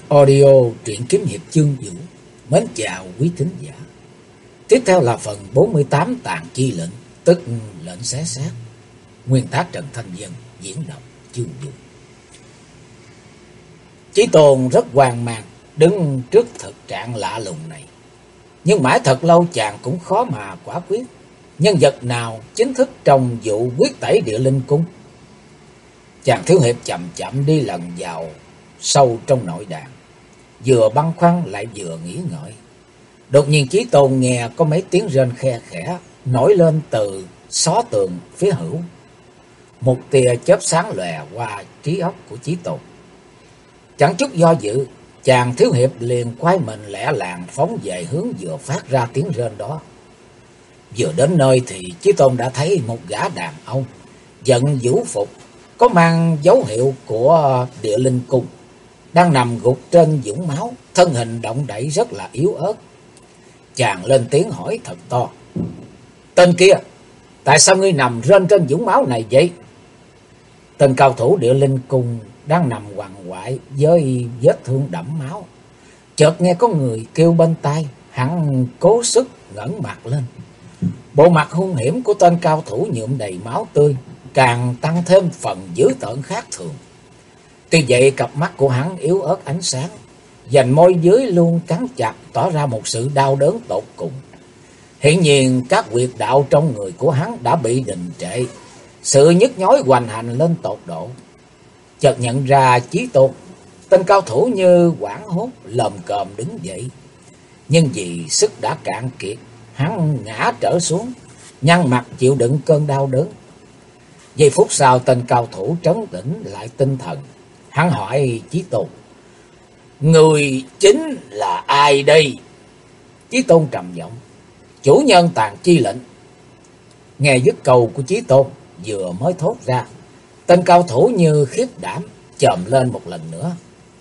Audio truyện kiếm hiệp chương vũ. Mến chào quý thính giả. Tiếp theo là phần 48 tàn chi lệnh, tức lệnh xé xác. Nguyên tác Trần Thanh Vân, diễn đọc chương vũ. Chí Tôn rất hoang mang đứng trước thực trạng lạ lùng này. Nhưng mãi thật lâu chàng cũng khó mà quả quyết nhân vật nào chính thức trong vụ quyết tẩy địa linh cung. Chàng thiếu hiệp chậm chậm đi lần vào sâu trong nội đàn, vừa băn khoăn lại vừa nghĩ ngợi. Đột nhiên Chí Tôn nghe có mấy tiếng rên khe khẽ nổi lên từ xó tường phía hữu. Một tia chớp sáng lòe qua trí óc của Chí Tôn. Chẳng chút do dự, chàng thiếu hiệp liền quay mình lẻ làng phóng về hướng vừa phát ra tiếng rên đó. Vừa đến nơi thì Chí Tôn đã thấy một gã đàn ông vận vũ phục, có mang dấu hiệu của địa linh cung, đang nằm gục trên vũng máu, thân hình động đậy rất là yếu ớt. Chàng lên tiếng hỏi thật to: "Tên kia, tại sao ngươi nằm rên trên vũng máu này vậy?" Tên cao thủ địa linh cung đang nằm quằn quại với vết thương đẫm máu, chợt nghe có người kêu bên tai, hắn cố sức ngẩng mặt lên. Bộ mặt hung hiểm của tên cao thủ nhuộm đầy máu tươi, càng tăng thêm phần dữ tợn khác thường. Tuy vậy cặp mắt của hắn yếu ớt ánh sáng, vành môi dưới luôn cắn chặt, tỏ ra một sự đau đớn tột cùng. Hiển nhiên các huyệt đạo trong người của hắn đã bị đình trệ, sự nhức nhối hoành hành lên tột độ. Chợt nhận ra Chí Tôn, tên cao thủ như hoảng hốt lồm cồm đứng dậy, nhưng vì sức đã cạn kiệt, hắn ngã trở xuống, nhăn mặt chịu đựng cơn đau đớn. Giây phút sau, tên cao thủ trấn tĩnh lại tinh thần, hắn hỏi Chí Tôn: "Người chính là ai đây?" Chí Tôn trầm giọng: "Chủ nhân tàn chi lệnh." Nghe dứt câu của Chí Tôn vừa mới thốt ra, tên cao thủ như khiếp đảm chồm lên một lần nữa.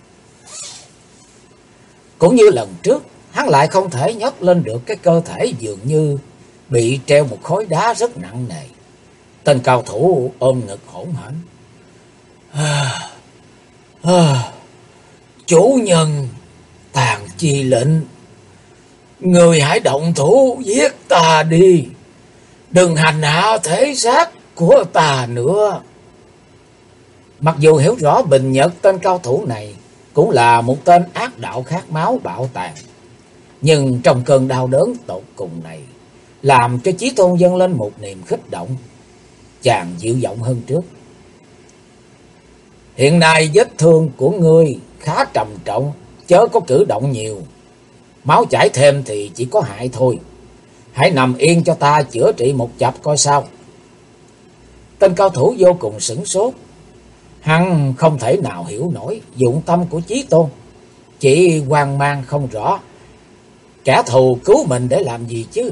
Cũng như lần trước, hắn lại không thể nhấc lên được cái cơ thể dường như bị treo một khối đá rất nặng nề. Tên cao thủ ôm ngực hỗn hển: "Chủ nhân tàn chi lệnh, người hãy động thủ giết ta đi, đừng hành hạ thể xác của ta nữa." Mặc dù hiểu rõ bình nhật tên cao thủ này cũng là một tên ác đạo khát máu bạo tàn, nhưng trong cơn đau đớn tột cùng này làm cho Chí Tôn dâng lên một niềm khích động. Chàng dịu giọng hơn trước: "Hiện nay vết thương của ngươi khá trầm trọng, chớ có cử động nhiều. Máu chảy thêm thì chỉ có hại thôi. Hãy nằm yên cho ta chữa trị một chập coi sao." Tên cao thủ vô cùng sửng sốt. Hắn không thể nào hiểu nổi dụng tâm của Chí Tôn, chỉ hoang mang không rõ kẻ thù cứu mình để làm gì chứ.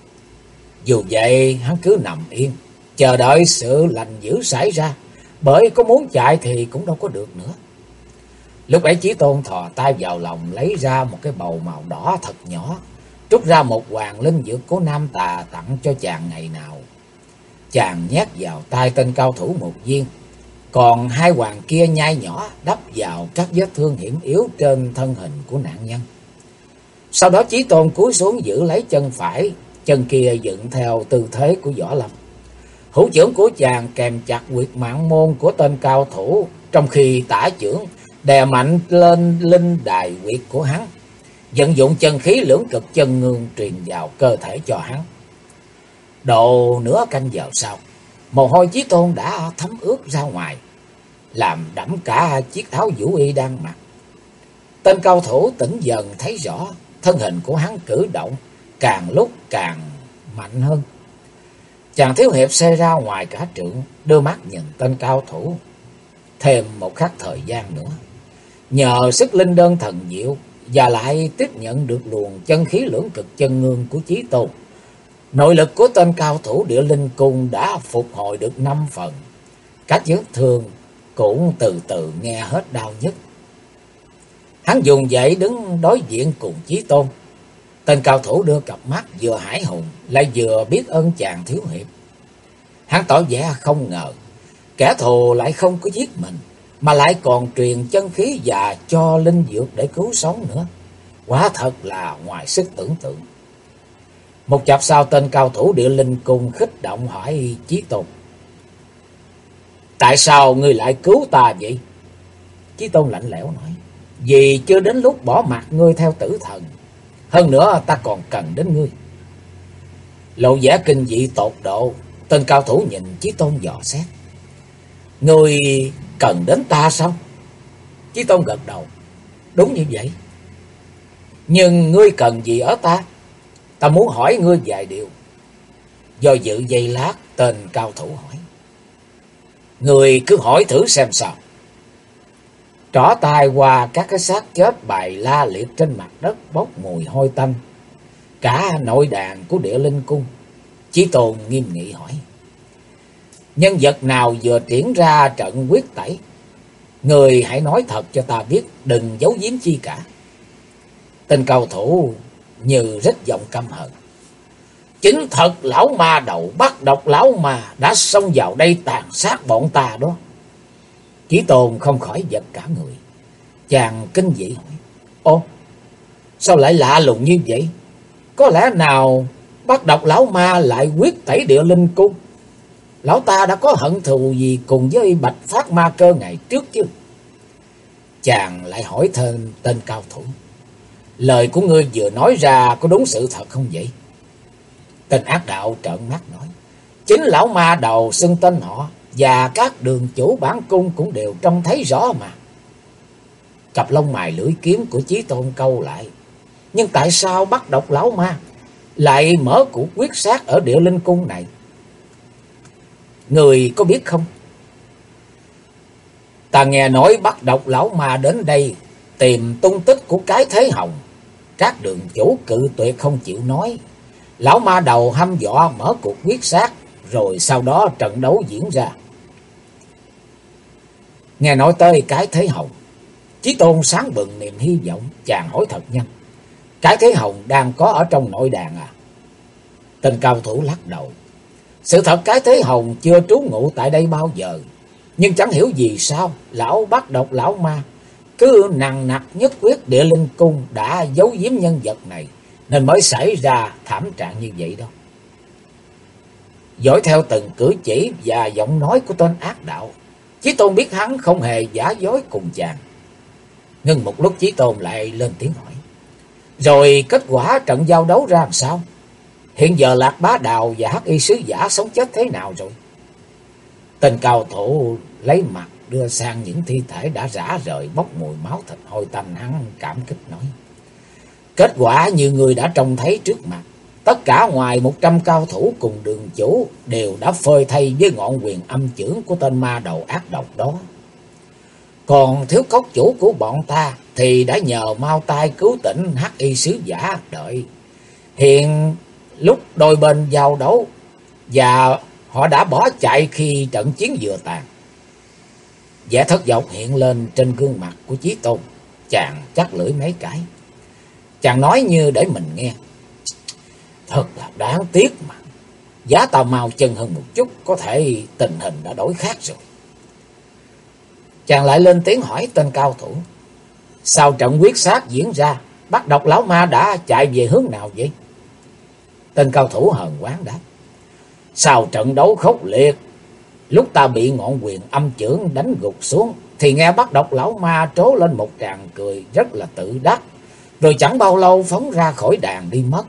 Dù vậy hắn cứ nằm yên, chờ đợi sự lành dữ xảy ra, bởi có muốn chạy thì cũng đâu có được nữa. Lúc ấy Chí Tôn thò tay vào lòng lấy ra một cái bầu màu đỏ thật nhỏ, trút ra một hoàng linh dược của Nam Tà tặng cho chàng ngày nào. Chàng nhét vào tay tên cao thủ một viên, còn hai hoàng kia nhai nhỏ đắp vào các vết thương hiểm yếu trên thân hình của nạn nhân. Sau đó Chí Tôn cúi xuống giữ lấy chân phải, chân kia dựng theo tư thế của võ lâm. Hữu chưởng của chàng kèm chặt huyệt mạng môn của tên cao thủ, trong khi tả chưởng đè mạnh lên linh đài huyệt của hắn, vận dụng chân khí lưỡng cực chân ngương truyền vào cơ thể cho hắn. Độ nửa canh giờ sau, mồ hôi Chí Tôn đã thấm ướt ra ngoài, làm đẫm cả chiếc áo vũ y đang mặc. Tên cao thủ tỉnh dần thấy rõ, thân hình của hắn cử động càng lúc càng mạnh hơn. Chàng thiếu hiệp xe ra ngoài cả trượng, đưa mắt nhìn tên cao thủ thêm một khắc thời gian nữa. Nhờ sức linh đơn thần diệu và lại tiếp nhận được luồng chân khí lưỡng cực chân ngương của Chí Tôn, nội lực của tên cao thủ địa linh cung đã phục hồi được 5 phần. Các vết thương cũng từ từ nghe hết đau nhức. Hắn dùng dậy đứng đối diện cùng Chí Tôn. Tên cao thủ đưa cặp mắt vừa hãi hùng lại vừa biết ơn chàng thiếu hiệp. Hắn tỏ vẻ không ngờ kẻ thù lại không có giết mình, mà lại còn truyền chân khí và cho linh dược để cứu sống nữa. Quả thật là ngoài sức tưởng tượng. Một chập sau, tên cao thủ Địa Linh Cung khích động hỏi Chí Tôn: tại sao ngươi lại cứu ta vậy? Chí Tôn lạnh lẽo nói: vì chưa đến lúc bỏ mặc ngươi theo tử thần. Hơn nữa ta còn cần đến ngươi. Lộ vẻ kinh dị tột độ, tên cao thủ nhìn Chí Tôn dò xét: ngươi cần đến ta sao? Chí Tôn gật đầu: đúng như vậy. Nhưng ngươi cần gì ở ta? Ta muốn hỏi ngươi vài điều. Do dự giây lát, tên cao thủ hỏi: ngươi cứ hỏi thử xem sao. Trỏ tay qua các cái xác chết bày la liệt trên mặt đất bốc mùi hôi tanh, cả nội đàn của Địa Linh Cung. Chí Tôn nghiêm nghị hỏi: nhân vật nào vừa triển ra trận quyết tẩy? Người hãy nói thật cho ta biết, đừng giấu giếm chi cả. Tên cao thủ như rất giọng căm hận: chính thật lão ma đầu bắt độc lão ma đã xông vào đây tàn sát bọn ta đó. Chí Tôn không khỏi giật cả người. Chàng kinh dị hỏi: ồ, sao lại lạ lùng như vậy? Có lẽ nào bắt độc lão ma lại quyết tẩy Địa Linh Cung? Lão ta đã có hận thù gì cùng với Bạch Phát Ma Cơ ngày trước chứ? Chàng lại hỏi thêm tên cao thủ: lời của ngươi vừa nói ra có đúng sự thật không vậy? Tên ác đạo trợn mắt nói: chính lão ma đầu xưng tên họ, và các đường chủ bản cung cũng đều trông thấy rõ mà. Cặp lông mày lưỡi kiếm của Chí Tôn câu lại: nhưng tại sao bắt độc lão ma lại mở cuộc quyết sát ở Địa Linh Cung này? Người có biết không? Ta nghe nói bắt độc lão ma đến đây tìm tung tích của cái Thế Hồng. Các đường chủ cự tuyệt không chịu nói. Lão ma đầu hăm dọa mở cuộc quyết sát, rồi sau đó trận đấu diễn ra. Nghe nói tới cái Thế Hồng, Chí Tôn sáng bừng niềm hy vọng. Chàng hỏi thật nhanh: cái Thế Hồng đang có ở trong nội đàn à? Tên cao thủ lắc đầu: sự thật cái Thế Hồng chưa trú ngụ tại đây bao giờ. Nhưng chẳng hiểu vì sao lão bắt độc lão ma cứ nằng nặc nhất quyết Địa Linh Cung đã giấu giếm nhân vật này, nên mới xảy ra thảm trạng như vậy đó. Dõi theo từng cử chỉ và giọng nói của tên ác đạo, Chí Tôn biết hắn không hề giả dối cùng chàng. Ngưng một lúc, Chí Tôn lại lên tiếng hỏi: rồi kết quả trận giao đấu ra làm sao? Hiện giờ Lạc Bá Đào và Hắc Y Sứ Giả sống chết thế nào rồi? Tên cao thủ lấy mặt đưa sang những thi thể đã rã rời bốc mùi máu thịt hôi tanh, hắn cảm kích nói: kết quả như người đã trông thấy trước mặt. Tất cả ngoài 100 cao thủ cùng đường chủ đều đã phơi thay với ngọn quyền âm chưởng của tên ma đầu ác độc đó. Còn thiếu cốc chủ của bọn ta thì đã nhờ mau tay cứu tỉnh Hắc Y Sứ Giả đợi. Hiện lúc đôi bên giao đấu và họ đã bỏ chạy khi trận chiến vừa tàn. Vẻ thất vọng hiện lên trên gương mặt của Chí Tôn. Chàng chắc lưỡi mấy cái. Chàng nói như để mình nghe: thật là đáng tiếc mà. Giá tao mau chân hơn một chút, có thể tình hình đã đổi khác rồi. Chàng lại lên tiếng hỏi tên cao thủ: sau trận quyết sát diễn ra, bắt độc lão ma đã chạy về hướng nào vậy? Tên cao thủ hờn quán đáp: sau trận đấu khốc liệt, lúc ta bị ngọn quyền âm chưởng đánh gục xuống, thì nghe bắt độc lão ma trố lên một tràng cười rất là tự đắc, rồi chẳng bao lâu phóng ra khỏi đàn đi mất.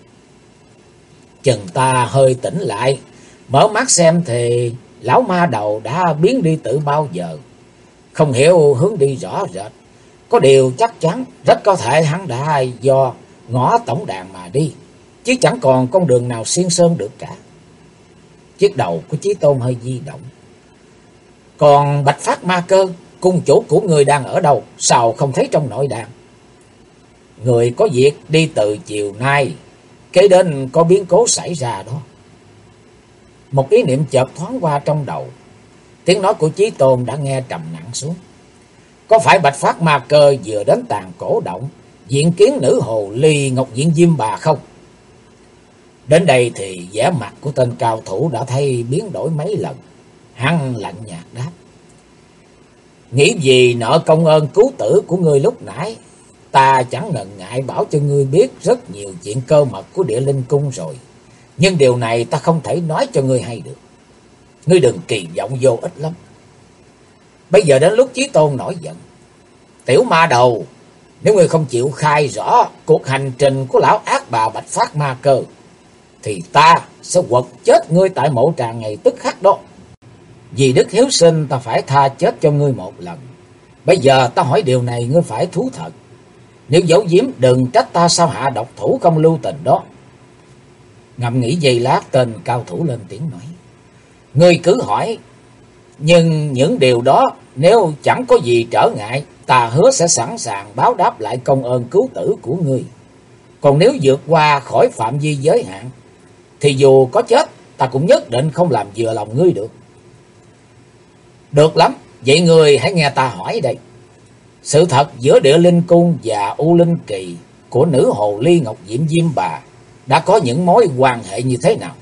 Chừng ta hơi tỉnh lại, mở mắt xem thì lão ma đầu đã biến đi từ bao giờ. Không hiểu hướng đi rõ rệt. Có điều chắc chắn, rất có thể hắn đã do ngõ tổng đàn mà đi, chứ chẳng còn con đường nào xiên sơn được cả. Chiếc đầu của Chí Tôn hơi di động. Còn Bạch Phát Ma Cơ, cung chủ của người đang ở đâu? Sao không thấy trong nội đàn? Người có việc đi từ chiều nay, kế đến có biến cố xảy ra đó. Một ý niệm chợt thoáng qua trong đầu. Tiếng nói của Chí Tôn đã nghe trầm nặng xuống. Có phải Bạch Phát Ma Cơ vừa đến Tàn Cổ Động diện kiến nữ hồ ly Ngọc Diện Diêm Bà không? Đến đây thì vẻ mặt của tên cao thủ đã thay biến đổi mấy lần. Hắn lạnh nhạt đáp: Nghĩ vì nợ công ơn cứu tử của ngươi lúc nãy, ta chẳng ngần ngại bảo cho ngươi biết rất nhiều chuyện cơ mật của Địa Linh Cung rồi. Nhưng điều này ta không thể nói cho ngươi hay được. Ngươi đừng kỳ vọng vô ích lắm. Bây giờ đến lúc Chí Tôn nổi giận. Tiểu ma đầu, nếu ngươi không chịu khai rõ cuộc hành trình của lão ác bà Bạch Phát Ma Cơ, thì ta sẽ quật chết ngươi tại mộ tràng ngày tức khắc đó. Vì đức hiếu sinh ta phải tha chết cho ngươi một lần. Bây giờ ta hỏi điều này ngươi phải thú thật. Nếu giấu giếm đừng trách ta sao hạ độc thủ không lưu tình đó. Ngẫm nghĩ giây lát, tên cao thủ lên tiếng nói. Ngươi cứ hỏi, nhưng những điều đó nếu chẳng có gì trở ngại, ta hứa sẽ sẵn sàng báo đáp lại công ơn cứu tử của ngươi. Còn nếu vượt qua khỏi phạm vi giới hạn, thì dù có chết, ta cũng nhất định không làm vừa lòng ngươi được. Được lắm, vậy ngươi hãy nghe ta hỏi đây. Sự thật giữa Địa Linh Cung và U Linh Kỳ của nữ hồ ly Ngọc Diễm Diêm Bà đã có những mối quan hệ như thế nào?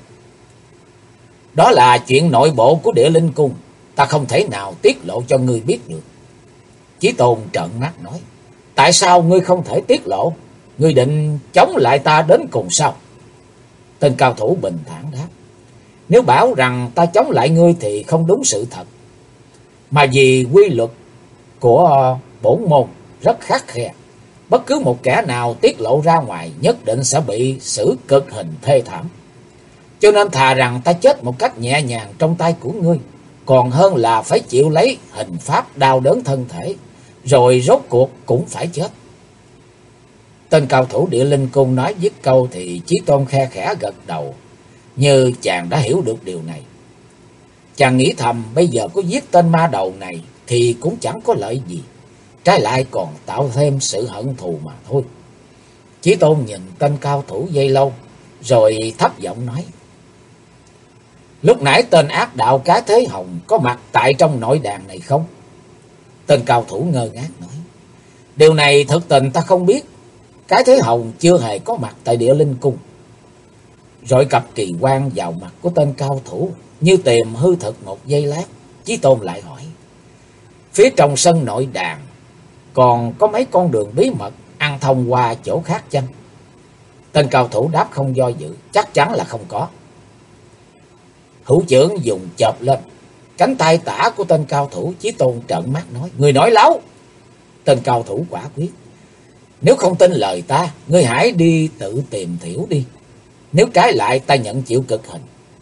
Đó là chuyện nội bộ của Địa Linh Cung, ta không thể nào tiết lộ cho ngươi biết được. Chí Tôn trợn mắt nói. Tại sao ngươi không thể tiết lộ? Ngươi định chống lại ta đến cùng sao? Tên cao thủ bình thản đáp. Nếu bảo rằng ta chống lại ngươi thì không đúng sự thật. Mà vì quy luật của bổn môn rất khắt khe. Bất cứ một kẻ nào tiết lộ ra ngoài nhất định sẽ bị xử cực hình thê thảm. Cho nên thà rằng ta chết một cách nhẹ nhàng trong tay của ngươi, còn hơn là phải chịu lấy hình pháp đau đớn thân thể, rồi rốt cuộc cũng phải chết. Tên cao thủ Địa Linh Cung nói dứt câu thì Chí Tôn khe khẽ gật đầu, như chàng đã hiểu được điều này. Chàng nghĩ thầm bây giờ có giết tên ma đầu này thì cũng chẳng có lợi gì, trái lại còn tạo thêm sự hận thù mà thôi. Chí Tôn nhìn tên cao thủ giây lâu, rồi thấp giọng nói. Lúc nãy tên ác đạo Cái Thế Hồng có mặt tại trong nội đàn này không? Tên cao thủ ngơ ngác nói. Điều này thực tình ta không biết. Cái Thế Hồng chưa hề có mặt tại Địa Linh Cung. Rồi cặp kỳ quan vào mặt của tên cao thủ, như tìm hư thực một giây lát. Chí Tôn lại hỏi. Phía trong sân nội đàn còn có mấy con đường bí mật ăn thông qua chỗ khác chăng? Tên cao thủ đáp không do dự. Chắc chắn là không có. Hữu trưởng dùng chộp lên cánh tay tả của tên cao thủ. Chí Tôn trợn mắt nói. Người nói láo. Tên cao thủ quả quyết. Nếu không tin lời ta, ngươi hãy đi tự tìm hiểu đi. Nếu trái lại ta nhận chịu cực hình.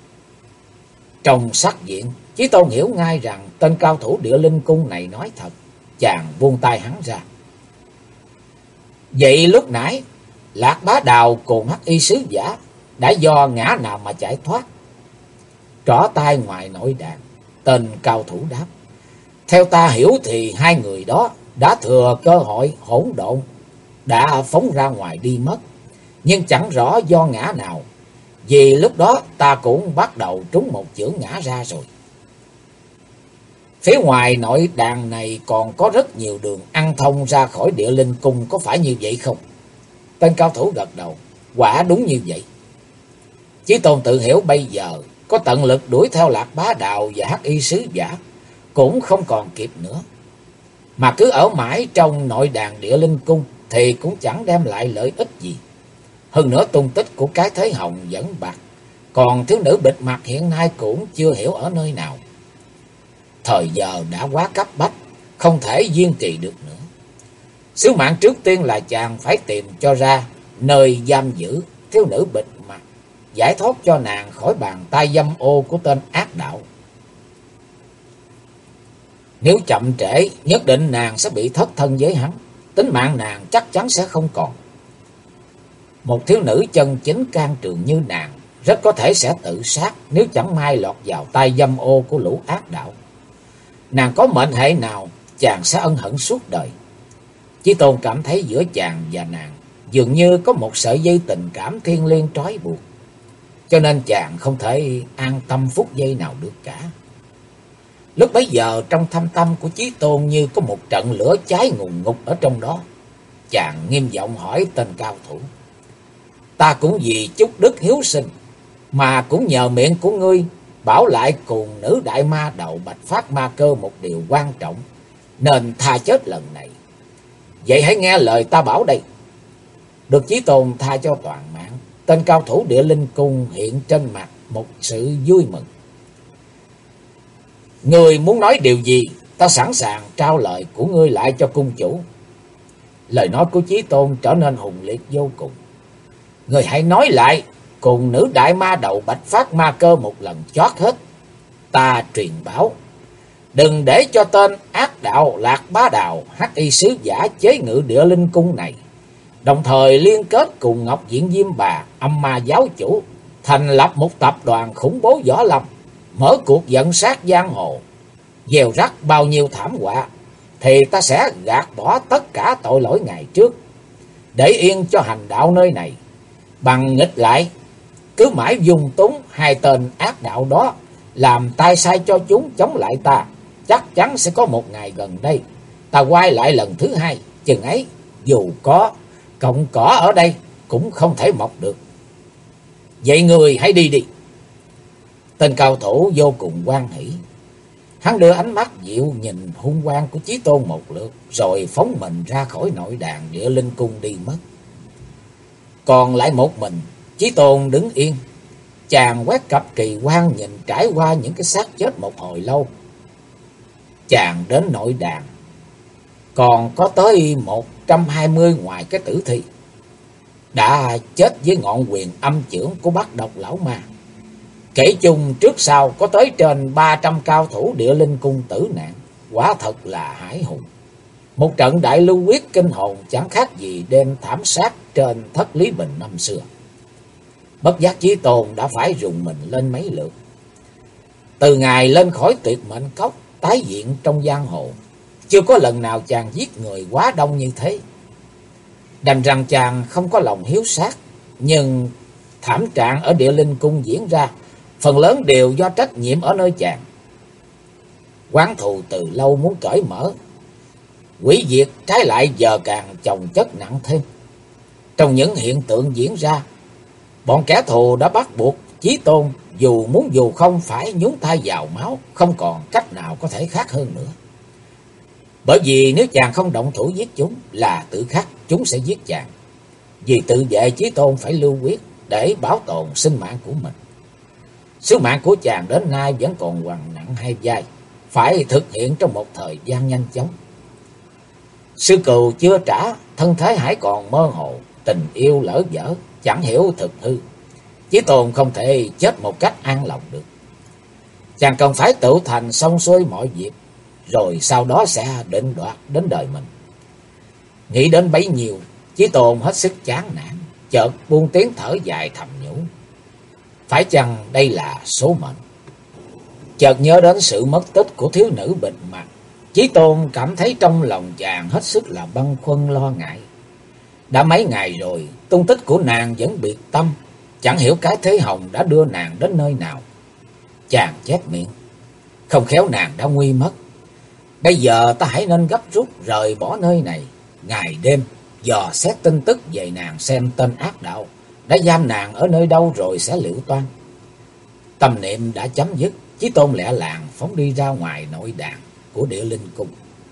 Trong sắc diện, Chí Tôn hiểu ngay rằng tên cao thủ Địa Linh Cung này nói thật. Chàng buông tay hắn ra. Vậy lúc nãy Lạc Bá Đào cùng Hắc Y Sứ Giả đã do ngã nào mà chạy thoát? Trỏ tay ngoài nội đàn, tên cao thủ đáp. Theo ta hiểu thì hai người đó đã thừa cơ hội hỗn độn, đã phóng ra ngoài đi mất. Nhưng chẳng rõ do ngã nào, vì lúc đó ta cũng bắt đầu trúng một chưởng ngã ra rồi. Phía ngoài nội đàn này còn có rất nhiều đường ăn thông ra khỏi Địa Linh Cung, có phải như vậy không? Tên cao thủ gật đầu. Quả đúng như vậy. Chí Tôn tự hiểu bây giờ có tận lực đuổi theo Lạc Bá Đào và Hắc Y Sứ Giả cũng không còn kịp nữa. Mà cứ ở mãi trong nội đàn Địa Linh Cung thì cũng chẳng đem lại lợi ích gì. Hơn nữa tung tích của Cái Thế Hồng vẫn bạc, còn thiếu nữ bịt mặt hiện nay cũng chưa hiểu ở nơi nào. Thời giờ đã quá cấp bách, không thể kiên trì được nữa. Sứ mạng trước tiên là chàng phải tìm cho ra nơi giam giữ thiếu nữ bịt mặt, giải thoát cho nàng khỏi bàn tay dâm ô của tên ác đạo. Nếu chậm trễ, nhất định nàng sẽ bị thất thân với hắn, tính mạng nàng chắc chắn sẽ không còn. Một thiếu nữ chân chính can trường như nàng rất có thể sẽ tự sát nếu chẳng may lọt vào tay dâm ô của lũ ác đạo. Nàng có mệnh hệ nào, chàng sẽ ân hận suốt đời. Chí Tôn cảm thấy giữa chàng và nàng dường như có một sợi dây tình cảm thiêng liêng trói buộc, cho nên chàng không thể an tâm phút giây nào được cả. Lúc bấy giờ trong thâm tâm của Chí Tôn như có một trận lửa cháy ngùn ngụt ở trong đó. Chàng nghiêm giọng hỏi tên cao thủ. Ta cũng vì chút đức hiếu sinh, mà cũng nhờ miệng của ngươi bảo lại cùng nữ đại ma đầu Bạch Phát Ma Cơ một điều quan trọng, nên tha chết lần này. Vậy hãy nghe lời ta bảo đây. Được Chí Tôn tha cho toàn mạng, tên cao thủ Địa Linh Cung hiện trên mặt một sự vui mừng. Ngươi muốn nói điều gì, ta sẵn sàng trao lời của ngươi lại cho cung chủ. Lời nói của Chí Tôn trở nên hùng liệt vô cùng. Ngươi hãy nói lại cùng nữ đại ma đầu Bạch Phát Ma Cơ một lần chót hết. Ta truyền bảo, đừng để cho tên ác đạo Lạc Bá Đào hắc y sứ giả chế ngự Địa Linh Cung này, đồng thời liên kết cùng Ngọc Diện Diêm Bà, Âm Ma giáo chủ, thành lập một tập đoàn khủng bố võ lâm, mở cuộc dẫn sát giang hồ, gieo rắc bao nhiêu thảm họa, thì ta sẽ gạt bỏ tất cả tội lỗi ngày trước, để yên cho hành đạo nơi này. Bằng nghịch lại, cứ mãi dung túng hai tên ác đạo đó, làm tay sai cho chúng chống lại ta, chắc chắn sẽ có một ngày gần đây ta quay lại lần thứ hai, chừng ấy dù có cọng cỏ ở đây cũng không thể mọc được. Vậy người hãy đi đi. Tên cao thủ vô cùng hoan hỉ. Hắn đưa ánh mắt dịu nhìn hung quang của Chí Tôn một lượt, rồi phóng mình ra khỏi nội đàn Địa Linh Cung đi mất. Còn lại một mình, Chí Tôn đứng yên. Chàng quét cặp kỳ quan nhìn trải qua những cái xác chết một hồi lâu. Chàng đến nội đàn, còn có tới 120 ngoài cái tử thi đã chết với ngọn quyền âm chưởng của Bát Độc lão ma. Kể chung trước sau có tới trên 300 cao thủ Địa Linh Cung tử nạn, quả thật là hải hùng. Một trận đại lưu quyết kinh hồn chẳng khác gì đêm thảm sát trên Thất Lý Bình năm xưa. Bất giác Chí Tôn đã phải rùng mình lên mấy lượt. Từ ngày lên khỏi Tuyệt Mệnh Cốc tái diện trong giang hồ, chưa có lần nào chàng giết người quá đông như thế. Đành rằng chàng không có lòng hiếu sát, nhưng thảm trạng ở Địa Linh Cung diễn ra phần lớn đều do trách nhiệm ở nơi chàng. Oán thù từ lâu muốn cởi mở, hủy diệt trái lại giờ càng chồng chất nặng thêm. Trong những hiện tượng diễn ra, bọn kẻ thù đã bắt buộc Chí Tôn dù muốn dù không phải nhúng tay vào máu, không còn cách nào có thể khác hơn nữa. Bởi vì nếu chàng không động thủ giết chúng là tự khắc chúng sẽ giết chàng. Vì tự vệ, Chí Tôn phải lưu quyết để bảo tồn sinh mạng của mình. Sứ mạng của chàng đến nay vẫn còn quằn nặng hai vai, phải thực hiện trong một thời gian nhanh chóng. Sư cừu chưa trả, thân thế hãy còn mơ hồ, tình yêu lỡ dở, chẳng hiểu thực hư. Chí Tôn không thể chết một cách an lòng được. Chàng cần phải tự thành xong xuôi mọi việc, rồi sau đó sẽ định đoạt đến đời mình. Nghĩ đến bấy nhiêu, Chí Tôn hết sức chán nản, chợt buông tiếng thở dài thầm nhủ. Phải chăng đây là số mệnh? Chợt nhớ đến sự mất tích của thiếu nữ bịt mặt, Chí Tôn cảm thấy trong lòng chàng hết sức là băn khoăn lo ngại. Đã mấy ngày rồi, tung tích của nàng vẫn biệt tâm, chẳng hiểu cái thế hồng đã đưa nàng đến nơi nào. Chàng chép miệng, không khéo nàng đã nguy mất. Bây giờ ta hãy nên gấp rút rời bỏ nơi này, ngày đêm dò xét tin tức về nàng, xem tên ác đạo đã giam nàng ở nơi đâu rồi sẽ liễu toan. Tâm niệm đã chấm dứt, Chí Tôn lẹ làng phóng đi ra ngoài nội đàn của Địa Linh Cung.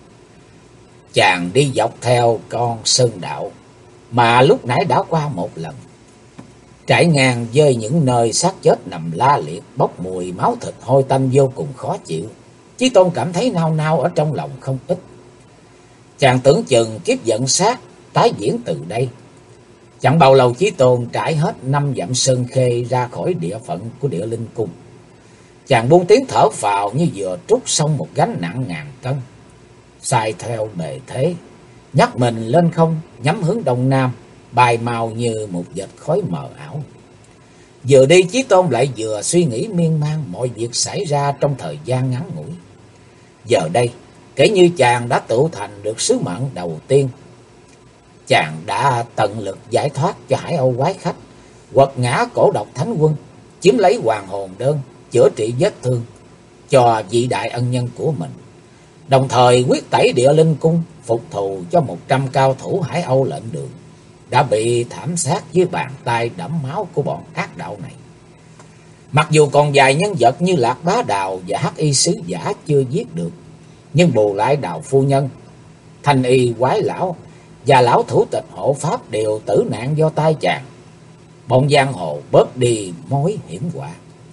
Chàng đi dọc theo con sơn đạo mà lúc nãy đã qua một lần, trải ngang với những nơi xác chết nằm la liệt, bốc mùi máu thịt hôi tanh vô cùng khó chịu. Chí Tôn cảm thấy nao nao ở trong lòng không ít. Chàng tưởng chừng kiếp giận sát tái diễn từ đây. Chẳng bao lâu Chí Tôn trải hết 5 dặm sơn khê ra khỏi địa phận của Địa Linh Cung. Chàng buông tiếng thở phào như vừa trút xong một gánh nặng ngàn cân. Sai theo bề thế, nhấc mình lên không, nhắm hướng đông nam, bay mau như một vệt khói mờ ảo. Vừa đi, Chí Tôn lại vừa suy nghĩ miên man mọi việc xảy ra trong thời gian ngắn ngủi. Giờ đây, kể như chàng đã tự thành được sứ mạng đầu tiên. Chàng đã tận lực giải thoát cho Hải Âu quái khách, quật ngã Cổ Độc Thánh Quân, chiếm lấy Hoàng Hồn Đơn, chữa trị vết thương cho vị đại ân nhân của mình. Đồng thời quyết tẩy Địa Linh Cung, phục thù cho 100 cao thủ Hải Âu lệnh đường đã bị thảm sát dưới bàn tay đẫm máu của bọn ác đạo này. Mặc dù còn vài nhân vật như Lạc Bá Đào và Hắc Y Sứ Giả chưa giết được, Nhưng bù lại Đào phu nhân, Thanh y quái lão và lão thủ tịch hộ pháp đều tử nạn do tay chàng. Bọn giang hồ bớt đi mối hiểm họa.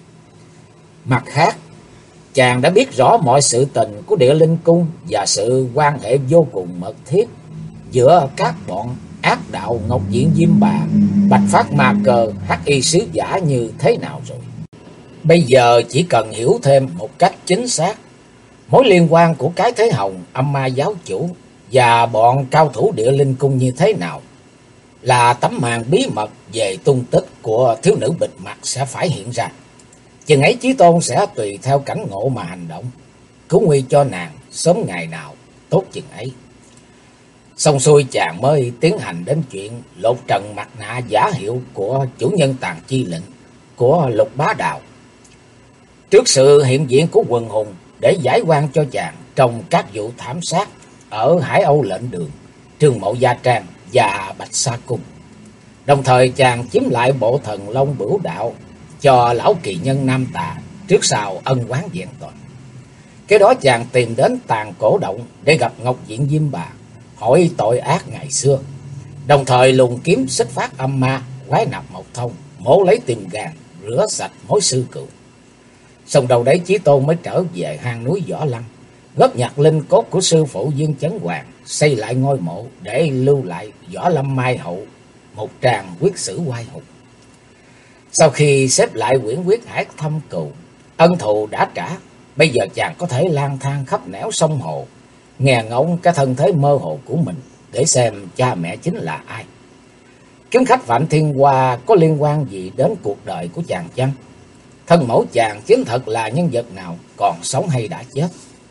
Mặt khác, chàng đã biết rõ mọi sự tình của Địa Linh Cung và sự quan hệ vô cùng mật thiết giữa các bọn ác đạo Ngọc Diện Diêm Bà, Bạch Phát Ma Cơ, Hắc Y Sứ Giả như thế nào rồi. Bây giờ chỉ cần hiểu thêm một cách chính xác mối liên quan của cái Thế Hồng, Âm Ma giáo chủ và bọn cao thủ Địa Linh Cung như thế nào là tấm màn bí mật về tung tích của thiếu nữ bịt mặt sẽ phải hiện ra. Chừng ấy Chí Tôn sẽ tùy theo cảnh ngộ mà hành động, cứu nguy cho nàng sớm ngày nào tốt chừng ấy. Xong xuôi chàng mới tiến hành đến chuyện lột trần mặt nạ giả hiệu của chủ nhân Tàn Chi Lệnh của Lục Bá Đạo. Trước sự hiện diện của quần hùng để giải oan cho chàng trong các vụ thảm sát ở Hải Âu Lệnh Đường, Trương Mậu Gia Trang và Bạch Sa Cung. Đồng thời chàng chiếm lại bộ thần Long Bửu Đạo cho lão kỳ nhân Nam Tà, trước sau ân oán vẹn toàn. Cái đó chàng tìm đến Tàn Cổ Động để gặp Ngọc Diện Diêm Bà, hỏi tội ác ngày xưa. Đồng thời lùng kiếm xích phát âm ma, quái nạp Mộc Thông, mổ lấy tim gan, rửa sạch mối sư cựu. Xong đầu đấy Chí Tôn mới trở về hang núi Võ Lăng, góp nhặt linh cốt của sư phụ Dương Chấn Hoàng, xây lại ngôi mộ để lưu lại Võ Lâm Mai Hậu một tràng quyết sử oai hùng. Sau khi xếp lại quyển quyết hải thâm cừu, ân thù đã trả, bây giờ chàng có thể lang thang khắp nẻo sông hồ, nghe ngóng cái thân thế mơ hồ của mình để xem cha mẹ chính là ai. Kiếm khách Phạm Thiên Hoa có liên quan gì đến cuộc đời của chàng chăng? Thân mẫu chàng chính thật là nhân vật nào, còn sống hay đã chết?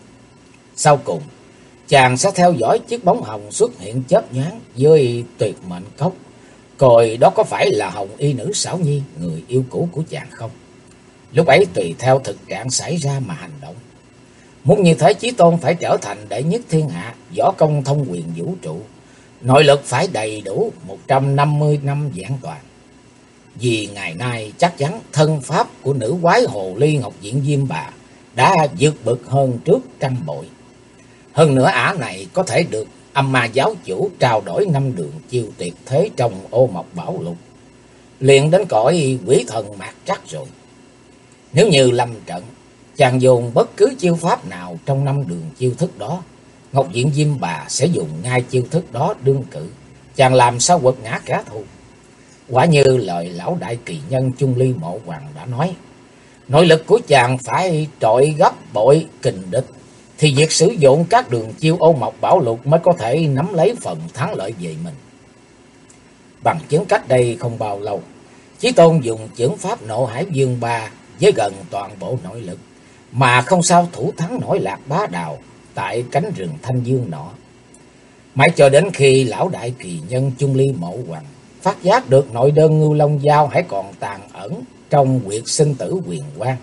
Sau cùng, chàng sẽ theo dõi chiếc bóng hồng xuất hiện chớp nhoáng dưới Tuyệt Mệnh Cốc, coi đó có phải là Hồng Y nữ Xảo Nhi, người yêu cũ của chàng không? Lúc ấy tùy theo thực trạng xảy ra mà hành động. Muốn như thế Chí Tôn phải trở thành đệ nhất thiên hạ, võ công thông quyền vũ trụ, nội lực phải đầy đủ 150 năm vẹn toàn. Vì ngày nay chắc chắn thân pháp của nữ quái hồ ly Ngọc Diện Diêm Bà đã vượt bậc hơn trước trăm bội. Hơn nữa ả này có thể được Âm Ma giáo chủ trao đổi 5 đường chiêu tuyệt thế trong Ô Mộc Bảo Lục, liền đến cõi quỷ thần mạt trắc rồi. Nếu như lâm trận, chàng dùng bất cứ chiêu pháp nào trong 5 đường chiêu thức đó, Ngọc Diện Diêm Bà sẽ dùng ngay chiêu thức đó đương cự, chàng làm sao quật ngã kẻ thù. Quả như lời lão đại kỳ nhân Chung Ly Mộ Hoàng đã nói, nội lực của chàng phải trội gấp bội kình địch, thì việc sử dụng các đường chiêu Ô Mộc Bảo Lục mới có thể nắm lấy phần thắng lợi về mình. Bằng chứng cách đây không bao lâu, Chí Tôn dùng chưởng pháp Nộ Hải Dương Ba với gần toàn bộ nội lực, mà không sao thủ thắng nổi Lạc Bá Đào tại cánh rừng Thanh Dương nọ. Mãi cho đến khi lão đại kỳ nhân Chung Ly Mộ Hoàng phát giác được nội đơn Ngưu Long Dao hãy còn tàn ẩn trong huyệt sinh tử huyền quang,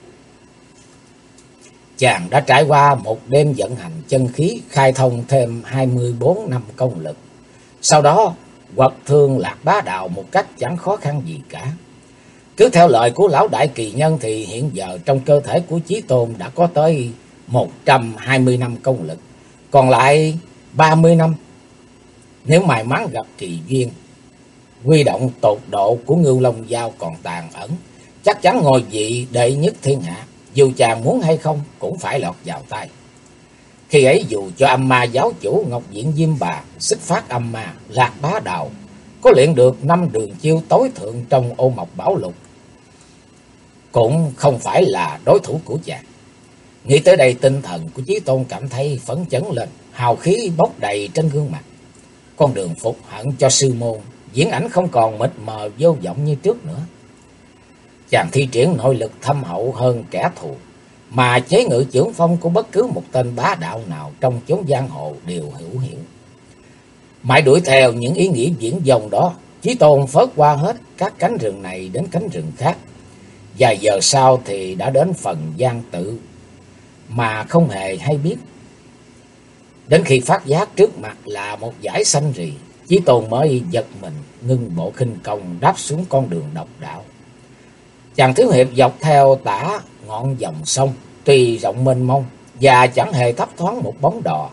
chàng đã trải qua một đêm vận hành chân khí, khai thông thêm 24 năm công lực. Sau đó quật thương Lạc Bá Đạo một cách chẳng khó khăn gì cả. Cứ theo lời của lão đại kỳ nhân thì hiện giờ trong cơ thể của Chí Tôn đã có tới 120 năm công lực, còn lại 30 năm. Nếu may mắn gặp kỳ duyên, huy động tột độ của Ngưu Long Dao còn tàn ẩn, chắc chắn ngôi vị đệ nhất thiên hạ, dù chàng muốn hay không cũng phải lọt vào tay. Khi ấy dù cho Âm Ma giáo chủ Ngọc Diện Diêm Bà, xích phát âm ma, Lạc Bá Đạo có luyện được 5 đường chiêu tối thượng trong Ô Mộc Bảo Lục, cũng không phải là đối thủ của chàng. Nghĩ tới đây tinh thần của Chí Tôn cảm thấy phấn chấn lên, hào khí bốc đầy trên gương mặt. Con đường phục hận cho sư môn diễn ảnh không còn mịt mờ vô vọng như trước nữa. Chàng thi triển nội lực thâm hậu hơn kẻ thù, mà chế ngự chưởng phong của bất cứ một tên bá đạo nào trong chốn giang hồ đều hữu hiệu. Mãi đuổi theo những ý nghĩ viển vông đó, Chí Tôn phớt qua hết các cánh rừng này đến cánh rừng khác. Vài giờ sau thì đã đến phần Giang Tự mà không hề hay biết. Đến khi phát giác trước mặt là một dải xanh rì, Chí Tôn mới giật mình ngưng bộ khinh công đáp xuống con đường độc đạo. Chàng thiếu hiệp dọc theo tả ngọn dòng sông, tuy rộng mênh mông và chẳng hề thấp thoáng một bóng đò.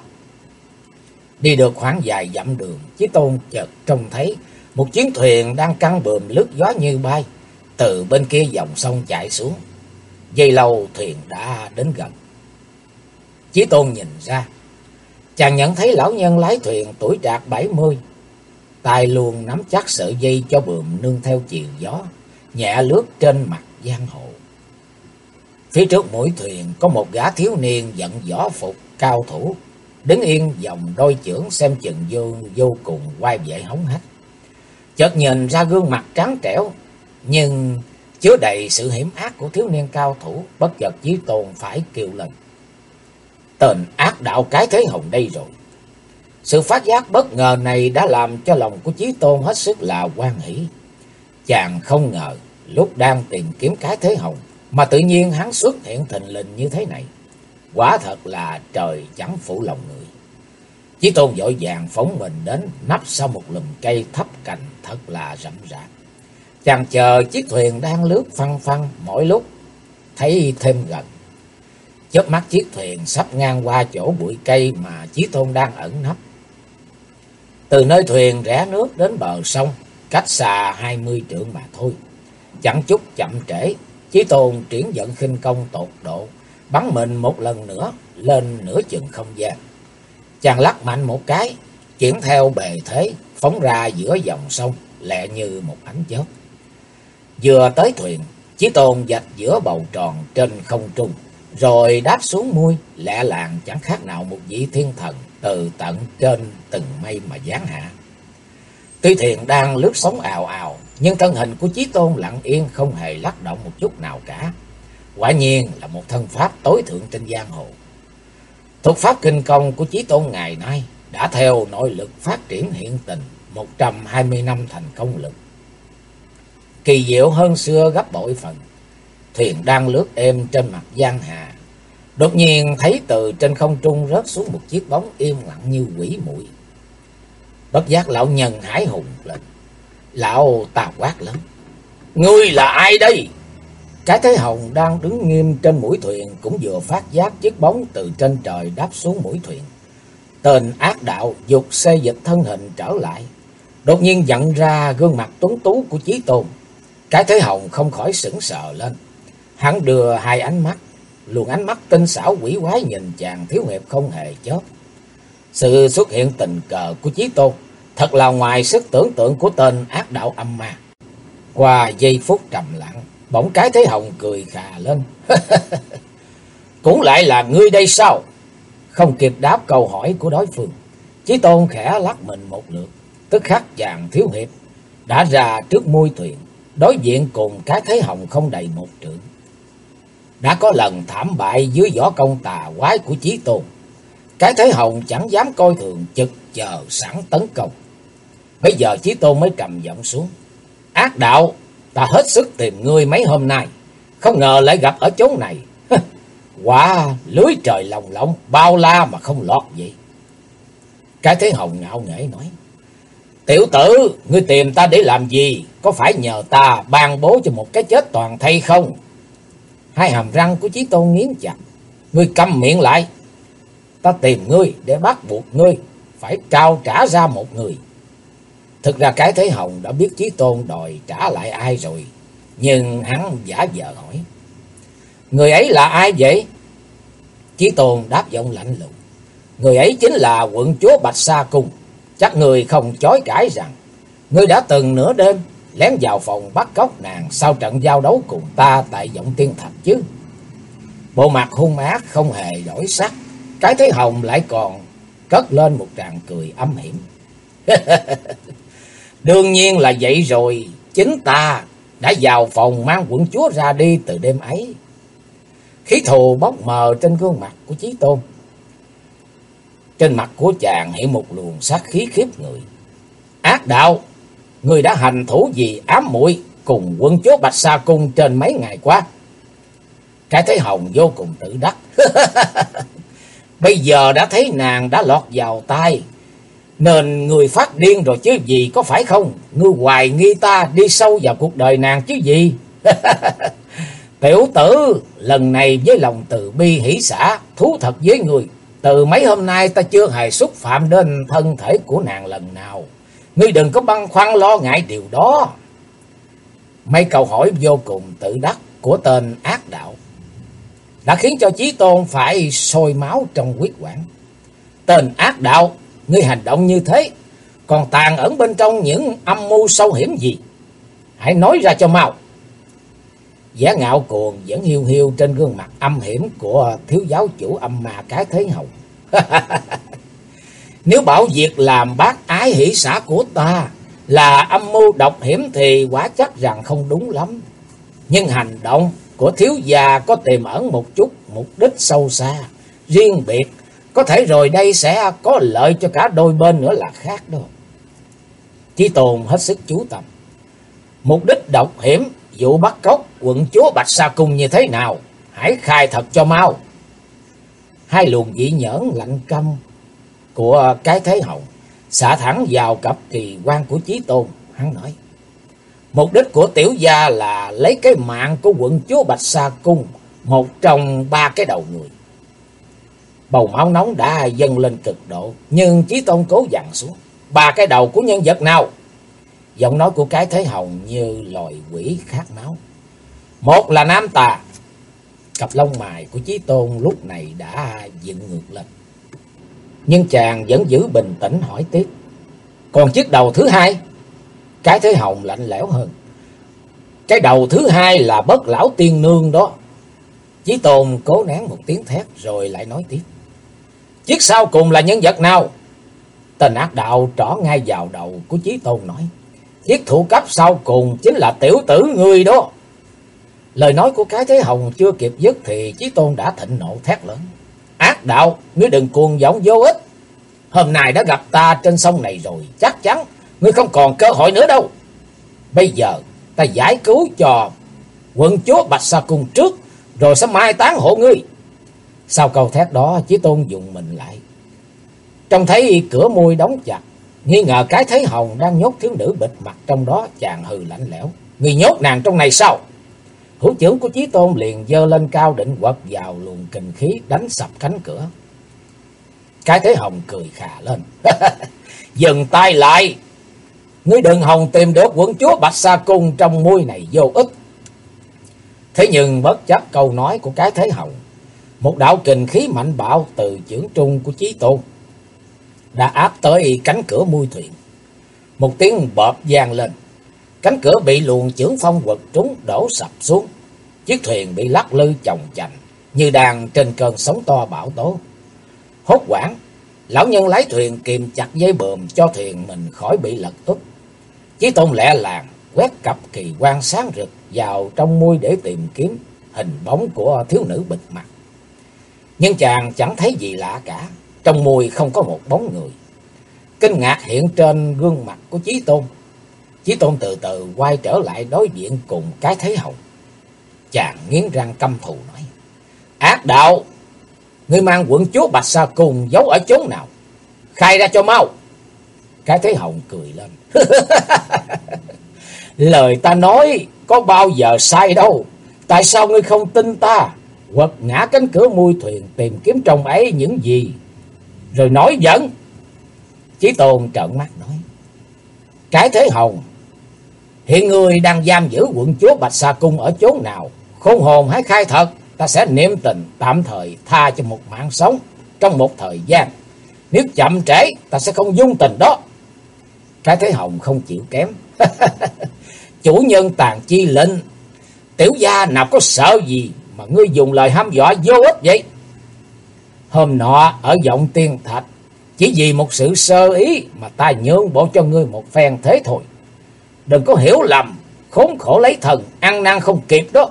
Đi được khoảng vài dặm đường, Chí Tôn chợt trông thấy một chiến thuyền đang căng buồm lướt gió như bay, từ bên kia dòng sông chạy xuống. Giây lâu thuyền đã đến gần. Chí Tôn nhìn ra, chàng nhận thấy lão nhân lái thuyền tuổi trạc 70, tay luôn nắm chắc sợi dây cho buồm nương theo chiều gió, nhẹ lướt trên mặt giang hồ. Phía trước mũi thuyền có một gã thiếu niên vận võ phục cao thủ, đứng yên vòng đôi chưởng xem chừng vô cùng oai vệ hống hách. Chợt nhìn ra gương mặt trắng trẻo nhưng chứa đầy sự hiểm ác của thiếu niên cao thủ, bất chợt Chí Tôn phải kêu lên: tên ác đạo Cái Thế Hồng đây rồi. Sự phát giác bất ngờ này đã làm cho lòng của Chí Tôn hết sức là hoan hỉ. Chàng không ngờ lúc đang tìm kiếm Cái Thế Hồng mà tự nhiên hắn xuất hiện thình lình như thế này. Quả thật là trời chẳng phụ lòng người. Chí Tôn vội vàng phóng mình đến, nấp sau một lùm cây thấp cành thật là rậm rạp. Chàng chờ chiếc thuyền đang lướt phăng phăng, mỗi lúc thấy thêm gần. Chớp mắt chiếc thuyền sắp ngang qua chỗ bụi cây mà Chí Tôn đang ẩn nấp. Từ nơi thuyền rẽ nước đến bờ sông, cách xa 20 trượng mà thôi. Chẳng chút chậm trễ, Chí Tôn triển dẫn khinh công tột độ, bắn mình một lần nữa lên nửa chừng không gian. Chàng lắc mạnh một cái, chuyển theo bề thế, phóng ra giữa dòng sông, lẹ như một ánh chớp. Vừa tới thuyền, Chí Tôn vạch giữa bầu tròn trên không trung, rồi đáp xuống muôi, lẹ làng chẳng khác nào một vị thiên thần từ tận trên từng mây mà giáng hạ. Tuy thuyền đang lướt sóng ào ào, nhưng thân hình của Chí Tôn lặng yên không hề lắc động một chút nào cả. Quả nhiên là một thân pháp tối thượng trên giang hồ. Thuật pháp kinh công của Chí Tôn ngày nay đã theo nội lực phát triển hiện tình 120 năm thành công lực, kỳ diệu hơn xưa gấp bội phần. Thuyền đang lướt êm trên mặt giang hà, đột nhiên thấy từ trên không trung rớt xuống một chiếc bóng im lặng như quỷ muội. Bất giác lão nhân hãi hùng lên. Lão ta quát lớn: ngươi là ai đây? Cái Thế Hồng đang đứng nghiêm trên mũi thuyền cũng vừa phát giác chiếc bóng từ trên trời đáp xuống mũi thuyền. Tên ác đạo dục xê dịch thân hình trở lại, đột nhiên nhận ra gương mặt tuấn tú của Chí Tôn. Cái Thế Hồng không khỏi sững sờ lên. Hắn đưa hai ánh mắt, luồng ánh mắt tinh xảo quỷ quái nhìn chàng thiếu hiệp không hề chớp. Sự xuất hiện tình cờ của Chí Tôn thật là ngoài sức tưởng tượng của tên ác đạo âm ma. Qua giây phút trầm lặng, bỗng Cái Thế Hồng cười khà lên. Cũng lại là ngươi đây sao? Không kịp đáp câu hỏi của đối phương, Chí Tôn khẽ lắc mình một lượt, tức khắc chàng thiếu hiệp đã ra trước mui thuyền, đối diện cùng Cái Thế Hồng không đầy một trượng. Đã có lần thảm bại dưới võ công tà quái của Chí Tôn, Cái Thế Hồng chẳng dám coi thường, chực chờ sẵn tấn công. Bây giờ Chí Tôn mới trầm giọng xuống: ác đạo, ta hết sức tìm ngươi mấy hôm nay, không ngờ lại gặp ở chỗ này. Quả lưới trời lồng lộng, bao la mà không lọt vậy. Cái Thế Hồng ngạo nghễ nói: tiểu tử, ngươi tìm ta để làm gì? Có phải nhờ ta ban bố cho một cái chết toàn thây không? Hai hàm răng của Chí Tôn nghiến chặt. Ngươi câm miệng lại. Ta tìm ngươi để bắt buộc ngươi phải trao trả ra một người. Thực ra Cái Thế Hồng đã biết Chí Tôn đòi trả lại ai rồi, nhưng hắn giả vờ hỏi: người ấy là ai vậy? Chí Tôn đáp giọng lạnh lùng: người ấy chính là quận chúa Bạch Sa Cung. Chắc người không chối cãi rằng ngươi đã từng nửa đêm lén vào phòng bắt cóc nàng sau trận giao đấu cùng ta tại Vọng Tiên Thạch chứ? Bộ mặt hung ác không hề đổi sắc, Cái Thế Hồng lại còn cất lên một tràng cười âm hiểm. Đương nhiên là vậy rồi, chính ta đã vào phòng mang quận chúa ra đi từ đêm ấy. Khí thù bốc mờ trên gương mặt của Chí Tôn. Trên mặt của chàng hiện một luồng sát khí khiếp người. Ác đạo, người đã hành thủ gì ám muội cùng quận chúa Bạch Sa Cung trên mấy ngày qua? Cái Thế Hồng vô cùng tự đắc. Bây giờ đã thấy nàng đã lọt vào tay, nên người phát điên rồi chứ gì, có phải không? Ngươi hoài nghi ta đi sâu vào cuộc đời nàng chứ gì? Tiểu tử, lần này với lòng từ bi hỷ xả, thú thật với người, từ mấy hôm nay ta chưa hề xúc phạm đến thân thể của nàng lần nào. Ngươi đừng có băn khoăn lo ngại điều đó. Mấy câu hỏi vô cùng tự đắc của tên ác đạo đã khiến cho Chí Tôn phải sôi máu trong huyết quản. Tên ác đạo, ngươi hành động như thế, còn tàn ẩn bên trong những âm mưu sâu hiểm gì? Hãy nói ra cho mau. Vẻ ngạo cuồng vẫn hiu hiu trên gương mặt âm hiểm của thiếu giáo chủ âm ma Cái Thế Hồng. Nếu bảo việc làm bác ái hỷ xả của ta là âm mưu độc hiểm thì quả chắc rằng không đúng lắm. Nhưng hành động của thiếu gia có tiềm ẩn một chút mục đích sâu xa, riêng biệt. Có thể rồi đây sẽ có lợi cho cả đôi bên nữa là khác đó. Chí Tôn hết sức chú tâm. Mục đích độc hiểm vụ bắt cóc quận chúa Bạch Sa Cung như thế nào? Hãy khai thật cho mau. Hai luồng dị nhẫn lạnh căm của Cái Thế Hồng xả thẳng vào cặp kỳ quan của Chí Tôn. Hắn nói: mục đích của tiểu gia là lấy cái mạng của quận chúa Bạch Sa Cung, một trong ba cái đầu người. Bầu máu nóng đã dâng lên cực độ, nhưng Chí Tôn cố dằn xuống. Ba cái đầu của nhân vật nào? Giọng nói của Cái Thế Hồng như loài quỷ khát máu. Một là nam tà. Cặp lông mày của Chí Tôn lúc này đã dựng ngược lên, nhưng chàng vẫn giữ bình tĩnh hỏi tiếp: còn chiếc đầu thứ hai? Cái Thế Hồng lạnh lẽo hơn: cái đầu thứ hai là Bất Lão Tiên Nương đó. Chí Tôn cố nén một tiếng thét rồi lại nói tiếp: chiếc sau cùng là nhân vật nào? Tên ác đạo trỏ ngay vào đầu của Chí Tôn nói: chiếc thủ cấp sau cùng chính là tiểu tử ngươi đó. Lời nói của Cái Thế Hồng chưa kịp dứt thì Chí Tôn đã thịnh nộ thét lớn: ác đạo, ngươi đừng cuồng vọng vô ích. Hôm nay đã gặp ta trên sông này rồi, chắc chắn ngươi không còn cơ hội nữa đâu. Bây giờ ta giải cứu cho quận chúa Bạch Sa Cung trước, rồi sẽ mai táng hộ ngươi. Sau câu thét đó, Chí Tôn dùng mình lại, trông thấy cửa môi đóng chặt, nghi ngờ Cái Thế Hồng đang nhốt thiếu nữ bịt mặt trong đó. Chàng hừ lạnh lẽo: ngươi nhốt nàng trong này sao? Hữu chưởng của Chí Tôn liền giơ lên cao định quật vào luồng kình khí đánh sập cánh cửa. Cái Thế Hồng cười khà lên: dừng tay lại, ngươi đừng hòng tìm được quận chúa Bạch Sa Cung trong môi này vô ích. Thế nhưng bất chấp câu nói của Cái Thế Hồng, một đạo kình khí mạnh bạo từ chưởng trung của Chí Tôn đã áp tới cánh cửa mui thuyền. Một tiếng bợp vang lên, cánh cửa bị luồng chưởng phong quật trúng đổ sập xuống. Chiếc thuyền bị lắc lư chồng chành như đang trên cơn sóng to bão tố. Hốt hoảng, lão nhân lái thuyền kìm chặt dây buồm cho thuyền mình khỏi bị lật úp. Chí Tôn lẹ làng quét cặp kỳ quan sáng rực vào trong mui để tìm kiếm hình bóng của thiếu nữ bịt mặt. Nhưng chàng chẳng thấy gì lạ cả, trong mui không có một bóng người. Kinh ngạc hiện trên gương mặt của Chí Tôn. Chí Tôn từ từ quay trở lại đối diện cùng Cái Thế Hồng. Chàng nghiến răng căm thù nói: ác đạo, ngươi mang quận chúa Bạch Sa Cung giấu ở chốn nào? Khai ra cho mau. Cái Thế Hồng cười lên: lời ta nói có bao giờ sai đâu. Tại sao ngươi không tin ta? Quật ngã cánh cửa mui thuyền tìm kiếm trong ấy những gì, rồi nói giận. Chí Tôn trợn mắt nói: Cái Thế Hồng, hiện ngươi đang giam giữ quận chúa Bạch Sa Cung ở chốn nào? Khôn hồn hãy khai thật, ta sẽ niệm tình tạm thời tha cho một mạng sống trong một thời gian. Nếu chậm trễ, ta sẽ không dung tình đó. Cái Thế Hồng không chịu kém: chủ nhân tàn chi lệnh, tiểu gia nào có sợ gì mà ngươi dùng lời hăm dọa vô ích vậy? Hôm nọ ở Vọng Tiên Thạch, chỉ vì một sự sơ ý mà ta nhượng bộ cho ngươi một phen thế thôi. Đừng có hiểu lầm, khốn khổ lấy thần, ăn năn không kịp đó.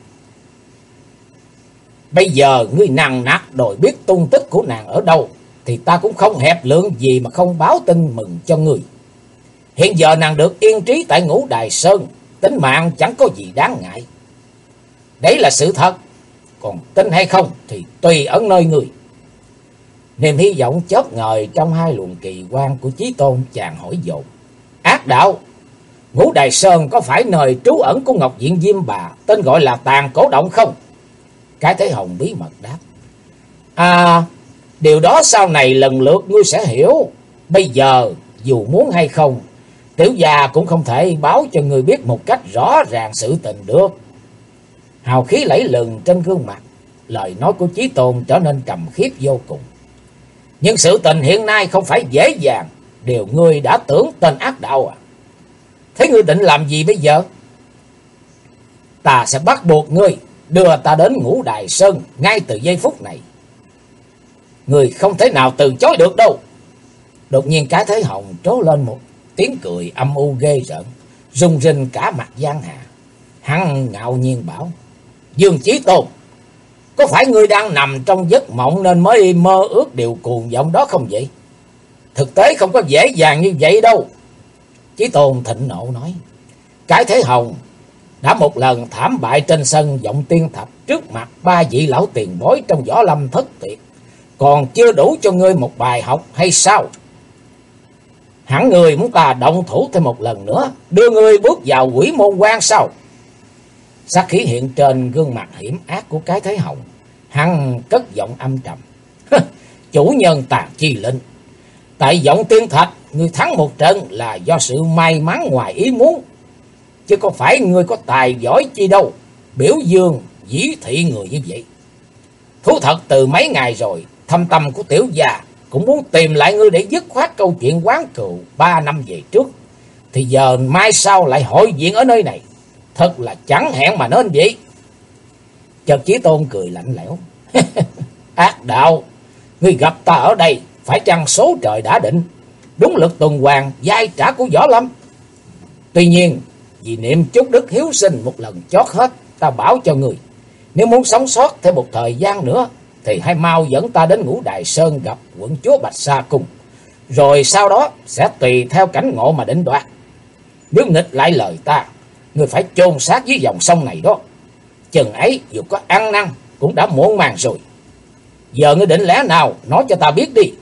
Bây giờ ngươi nằng nặc đòi biết tung tích của nàng ở đâu, thì ta cũng không hẹp lượng gì mà không báo tin mừng cho ngươi. Hiện giờ nàng được yên trí tại Ngũ Đài Sơn, tính mạng chẳng có gì đáng ngại. Đấy là sự thật, còn tin hay không thì tùy ở nơi ngươi. Niềm hy vọng chớp ngời trong hai luồng kỳ quan của Chí Tôn. Chàng hỏi dồn: ác đạo, Ngũ Đài Sơn có phải nơi trú ẩn của Ngọc Diện Diêm Bà, tên gọi là Tàn Cổ Động không? Cái Thế Hồng bí mật đáp. À, điều đó sau này lần lượt ngươi sẽ hiểu. Bây giờ, dù muốn hay không, tiểu gia cũng không thể báo cho ngươi biết một cách rõ ràng sự tình được. Hào khí lẫy lừng trên gương mặt, lời nói của Chí Tôn trở nên trầm khiếp vô cùng. Nhưng sự tình hiện nay không phải dễ dàng, điều ngươi đã tưởng tên ác đạo à. Thế ngươi định làm gì bây giờ? Ta sẽ bắt buộc ngươi đưa ta đến Ngũ Đài Sơn ngay từ giây phút này. Ngươi không thể nào từ chối được đâu. Đột nhiên Cái Thế Hồng trố lên một tiếng cười âm u ghê rợn, rung rinh cả mặt Giang Hà. Hắn ngạo nhiên bảo. Dương Chí Tôn, có phải ngươi đang nằm trong giấc mộng nên mới mơ ước điều cuồng vọng đó không vậy? Thực tế không có dễ dàng như vậy đâu. Chí Tôn thịnh nộ nói. Cái Thế Hồng đã một lần thảm bại trên sân Vọng Tiên Thạch trước mặt ba vị lão tiền bối trong Võ Lâm thất tuyệt, còn chưa đủ cho ngươi một bài học hay sao? Hẳn ngươi muốn ta động thủ thêm một lần nữa, đưa ngươi bước vào Quỷ Môn Quan sao? Sát khí hiện trên gương mặt hiểm ác của Cái Thế Hồng. Hắn cất giọng âm trầm. Chủ nhân Tàn Chi Linh, tại Vọng Tiên Thạch ngươi thắng một trận là do sự may mắn ngoài ý muốn, chứ có phải ngươi có tài giỏi chi đâu biểu dương dĩ thị người như vậy. Thú thật từ mấy ngày rồi, thâm tâm của tiểu gia cũng muốn tìm lại ngươi để dứt khoát câu chuyện oán cừu 3 năm về trước, thì giờ mai sau lại hội diện ở nơi này, thật là chẳng hẹn mà nên vậy. Chợt Chí Tôn cười lạnh lẽo. Ác đạo, ngươi gặp ta ở đây phải chăng số trời đã định, đúng lực tuần hoàn giai trả của Võ Lâm? Tuy nhiên vì niệm chút đức hiếu sinh một lần chót hết, ta bảo cho người, nếu muốn sống sót thêm một thời gian nữa thì hãy mau dẫn ta đến Ngũ Đài Sơn gặp quận chúa Bạch Sa Cung, rồi sau đó sẽ tùy theo cảnh ngộ mà định đoạt. Nếu nghịch lại lời ta, người phải chôn xác dưới dòng sông này đó. Chừng ấy dù có ăn năn cũng đã muộn màng rồi. Giờ ngươi định lẽ nào nói cho ta biết đi.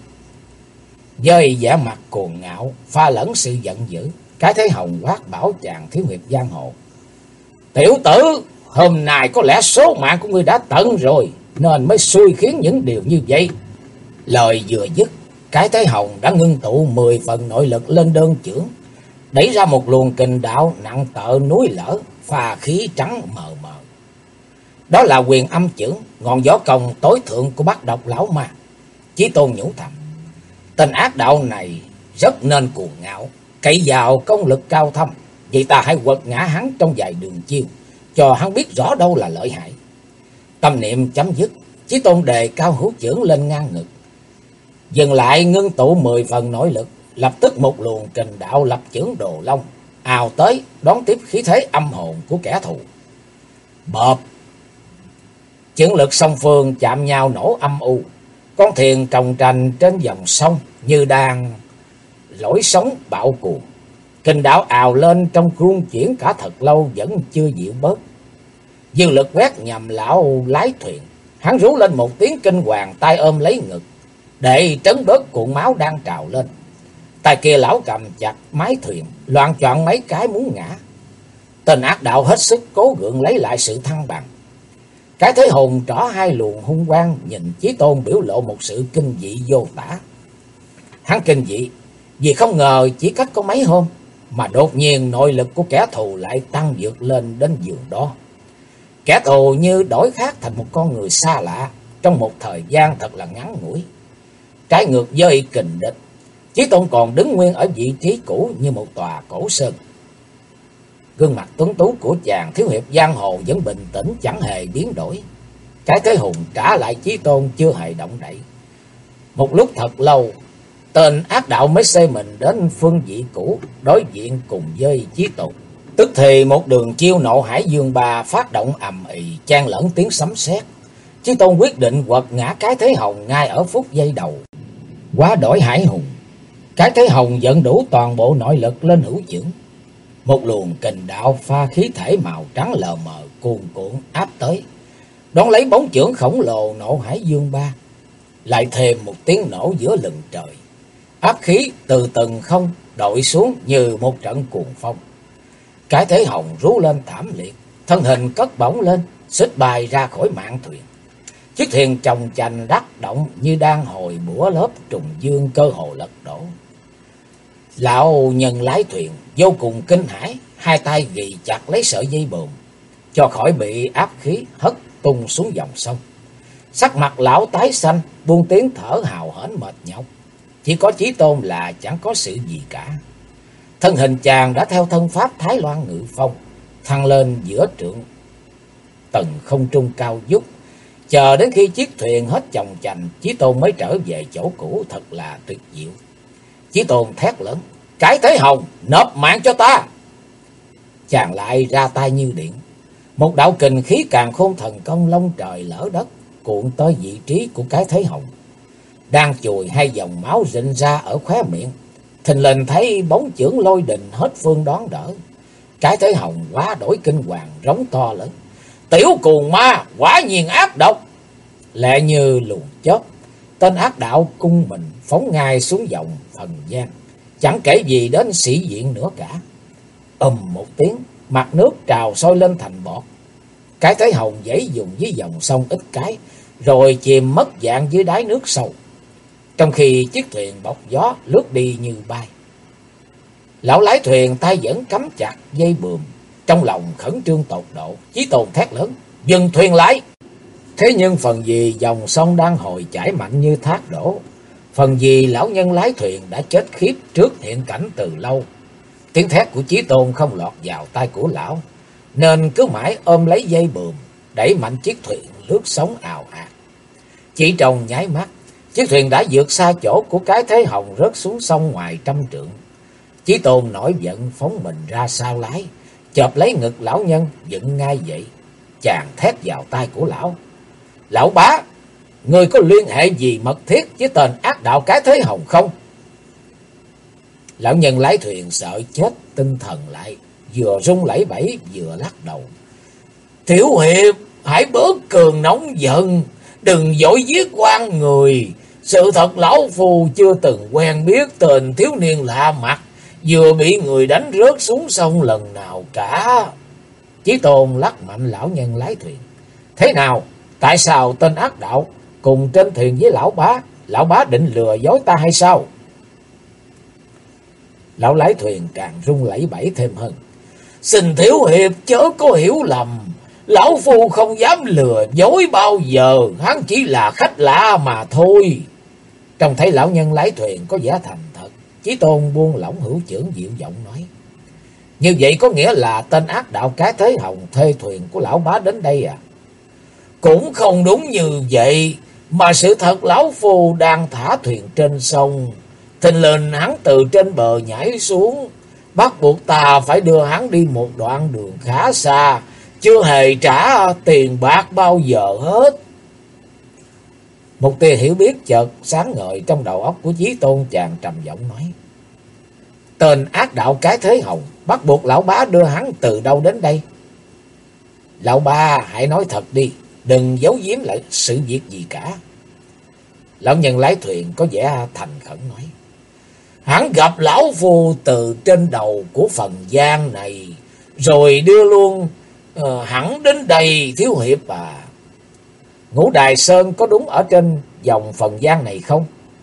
Với vẻ mặt cuồng ngạo pha lẫn sự giận dữ, Cái Thế Hồng quát bảo chàng thiếu hiệp giang hồ. Tiểu tử, hôm nay có lẽ số mạng của ngươi đã tận rồi, nên mới xui khiến những điều như vậy. Lời vừa dứt, Cái Thế Hồng đã ngưng tụ 10 phần nội lực lên đơn chưởng, đẩy ra một luồng kình đạo nặng tợ núi lở, pha khí trắng mờ mờ. Đó là Quyền Âm Chưởng, ngọn võ công tối thượng của Bát Độc lão ma. Chí Tôn nhủ thầm, tên ác đạo này rất nên cuồng ngạo, cậy vào công lực cao thâm, vậy ta hãy quật ngã hắn trong vài đường chiêu, cho hắn biết rõ đâu là lợi hại. Tâm niệm chấm dứt, Chí Tôn đề cao hữu chưởng lên ngang ngực, dừng lại ngưng tụ 10 phần nội lực, lập tức một luồng kình đạo lập chưởng Đồ Long ào tới đón tiếp khí thế âm hồn của kẻ thù. Bợp, chưởng lực song phương chạm nhau nổ âm u, con thuyền trồng trành trên dòng sông như đang lối sóng bão cuồng. Kình đạo ào lên trong khuôn chuyển cả thật lâu vẫn chưa dịu bớt. Dư lực quét nhằm lão lái thuyền, hắn rú lên một tiếng kinh hoàng, tay ôm lấy ngực để trấn bớt cuộn máu đang trào lên. Tay kia lão cầm chặt mái thuyền, loạng choạng mấy cái muốn ngã. Tên ác đạo hết sức cố gượng lấy lại sự thăng bằng. Cái Thế Hồn trỏ hai luồng hung quang, nhìn Chí Tôn biểu lộ một sự kinh dị vô tả. Hắn kinh dị vì không ngờ chỉ cách có mấy hôm mà đột nhiên nội lực của kẻ thù lại tăng vượt lên đến giường đó. Kẻ thù như đổi khác thành một con người xa lạ trong một thời gian thật là ngắn ngủi. Trái ngược với kình địch, Chí Tôn còn đứng nguyên ở vị trí cũ như một tòa cổ sơn. Gương mặt tuấn tú của chàng thiếu hiệp giang hồ vẫn bình tĩnh chẳng hề biến đổi. Cái Thế Hùng trả lại Chí Tôn chưa hề động đậy. Một lúc thật lâu, tên ác đạo mới xê mình đến phương vị cũ, đối diện cùng với Chí Tôn. Tức thì một đường chiêu Nộ Hải Dương Ba phát động ầm ĩ, chan lẫn tiếng sấm sét. Chí Tôn quyết định quật ngã Cái Thế Hồng ngay ở phút giây đầu. Quá đổi hải hùng, Cái Thế Hồng dẫn đủ toàn bộ nội lực lên hữu chưởng. Một luồng kình đạo pha khí thể màu trắng lờ mờ cuồn cuộn áp tới, đón lấy bóng chưởng khổng lồ Nộ Hải Dương Ba. Lại thêm một tiếng nổ giữa lừng trời, áp khí từ từng không đội xuống như một trận cuồng phong. Cái Thế Hồng rú lên thảm liệt, thân hình cất bổng lên, xích bay ra khỏi mạn thuyền. Chiếc thuyền chồng chành đắc động như đang hồi bủa lớp trùng dương, cơ hồ lật đổ. Lão nhân lái thuyền vô cùng kinh hãi, hai tay ghi chặt lấy sợi dây buồm, cho khỏi bị áp khí hất tung xuống dòng sông. Sắc mặt lão tái xanh, buông tiếng thở hào hển mệt nhọc. Chỉ có Chí Tôn là chẳng có sự gì cả. Thân hình chàng đã theo thân pháp Thái Loan ngự phong, thăng lên giữa trượng tầng không trung cao vút. Chờ đến khi chiếc thuyền hết chồng chành, Chí Tôn mới trở về chỗ cũ, thật là tuyệt diệu. Chí Tôn thét lớn: Cái Thế Hồng, nộp mạng cho ta! Chàng lại ra tay như điện. Một đạo kình khí càn khôn thần công long trời lở đất cuộn tới vị trí của Cái Thế Hồng. Đang chùi hai dòng máu rịn ra ở khóe miệng, thình lình thấy bóng chưởng lôi đình hết phương đón đỡ. Cái Thế Hồng quá đổi kinh hoàng, rống to lớn: Tiểu cuồng ma, quả nhiên ác độc! Lẹ như luồng chớp, tên ác đạo cung mình phóng ngay xuống dòng Phần Giang, chẳng kể gì đến sĩ diện nữa cả. Một tiếng, mặt nước trào sôi lên thành bọt. Cái Thế Hồng giãy dùng với dòng sông ít cái, rồi chìm mất dạng dưới đáy nước sâu, trong khi chiếc thuyền bọc gió lướt đi như bay. Lão lái thuyền tay vẫn cắm chặt dây buồm, trong lòng khẩn trương tột độ. Chí Tôn thét lớn: Dừng thuyền lại! Thế nhưng phần gì dòng sông đang hồi chảy mạnh như thác đổ, phần gì lão nhân lái thuyền đã chết khiếp trước hiện cảnh từ lâu. Tiếng thét của Chí Tôn không lọt vào tai của lão, nên cứ mãi ôm lấy dây buồm, đẩy mạnh chiếc thuyền lướt sóng ào ạt. Chỉ trong nháy mắt, chiếc thuyền đã vượt xa chỗ của Cái Thế Hồng, rớt xuống sông ngoài trăm trượng. Chí Tôn nổi giận phóng mình ra sau lái, chộp lấy ngực lão nhân dựng ngay dậy. Chàng thét vào tai của lão: Lão bá, người có liên hệ gì mật thiết với tên ác đạo Cái Thế Hồng không? Lão nhân lái thuyền sợ chết tinh thần lại, vừa run lẩy bẩy vừa lắc đầu: Tiểu hiệp, hãy bớt cường nóng giận, đừng vội giết quan người. Sự thật lão phu chưa từng quen biết tên thiếu niên lạ mặt vừa bị người đánh rớt xuống sông lần nào cả. Chí Tôn lắc mạnh lão nhân lái thuyền: Thế nào? Tại sao tên ác đạo cùng trên thuyền với lão bá? Lão bá định lừa dối ta hay sao? Lão lái thuyền càng run lẩy bẩy thêm hơn: Xin thiếu hiệp chớ có hiểu lầm, lão phu không dám lừa dối bao giờ, hắn chỉ là khách lạ mà thôi. Trông thấy lão nhân lái thuyền có vẻ thành thật, Chí Tôn buông lỏng hữu chưởng, dịu giọng nói: Như vậy có nghĩa là tên ác đạo Cái Thế Hồng thuê thuyền của lão bá đến đây à? Cũng không đúng như vậy, mà sự thật lão phu đang thả thuyền trên sông, thình lình hắn từ trên bờ nhảy xuống, bắt buộc ta phải đưa hắn đi một đoạn đường khá xa, chưa hề trả tiền bạc bao giờ hết. Một tia hiểu biết chợt sáng ngời trong đầu óc của Chí Tôn, chàng trầm giọng nói: Tên ác đạo Cái Thế Hồng bắt buộc lão bá đưa hắn từ đâu đến đây? Lão bá hãy nói thật đi, đừng giấu giếm lại sự việc gì cả. Lão nhân lái thuyền có vẻ thành khẩn nói: Hắn gặp lão phu từ trên đầu của Phần Giang này, rồi đưa luôn hẳn đến đây thiếu hiệp à. Ngũ Đài Sơn có đúng ở trên dòng Phần Giang này không?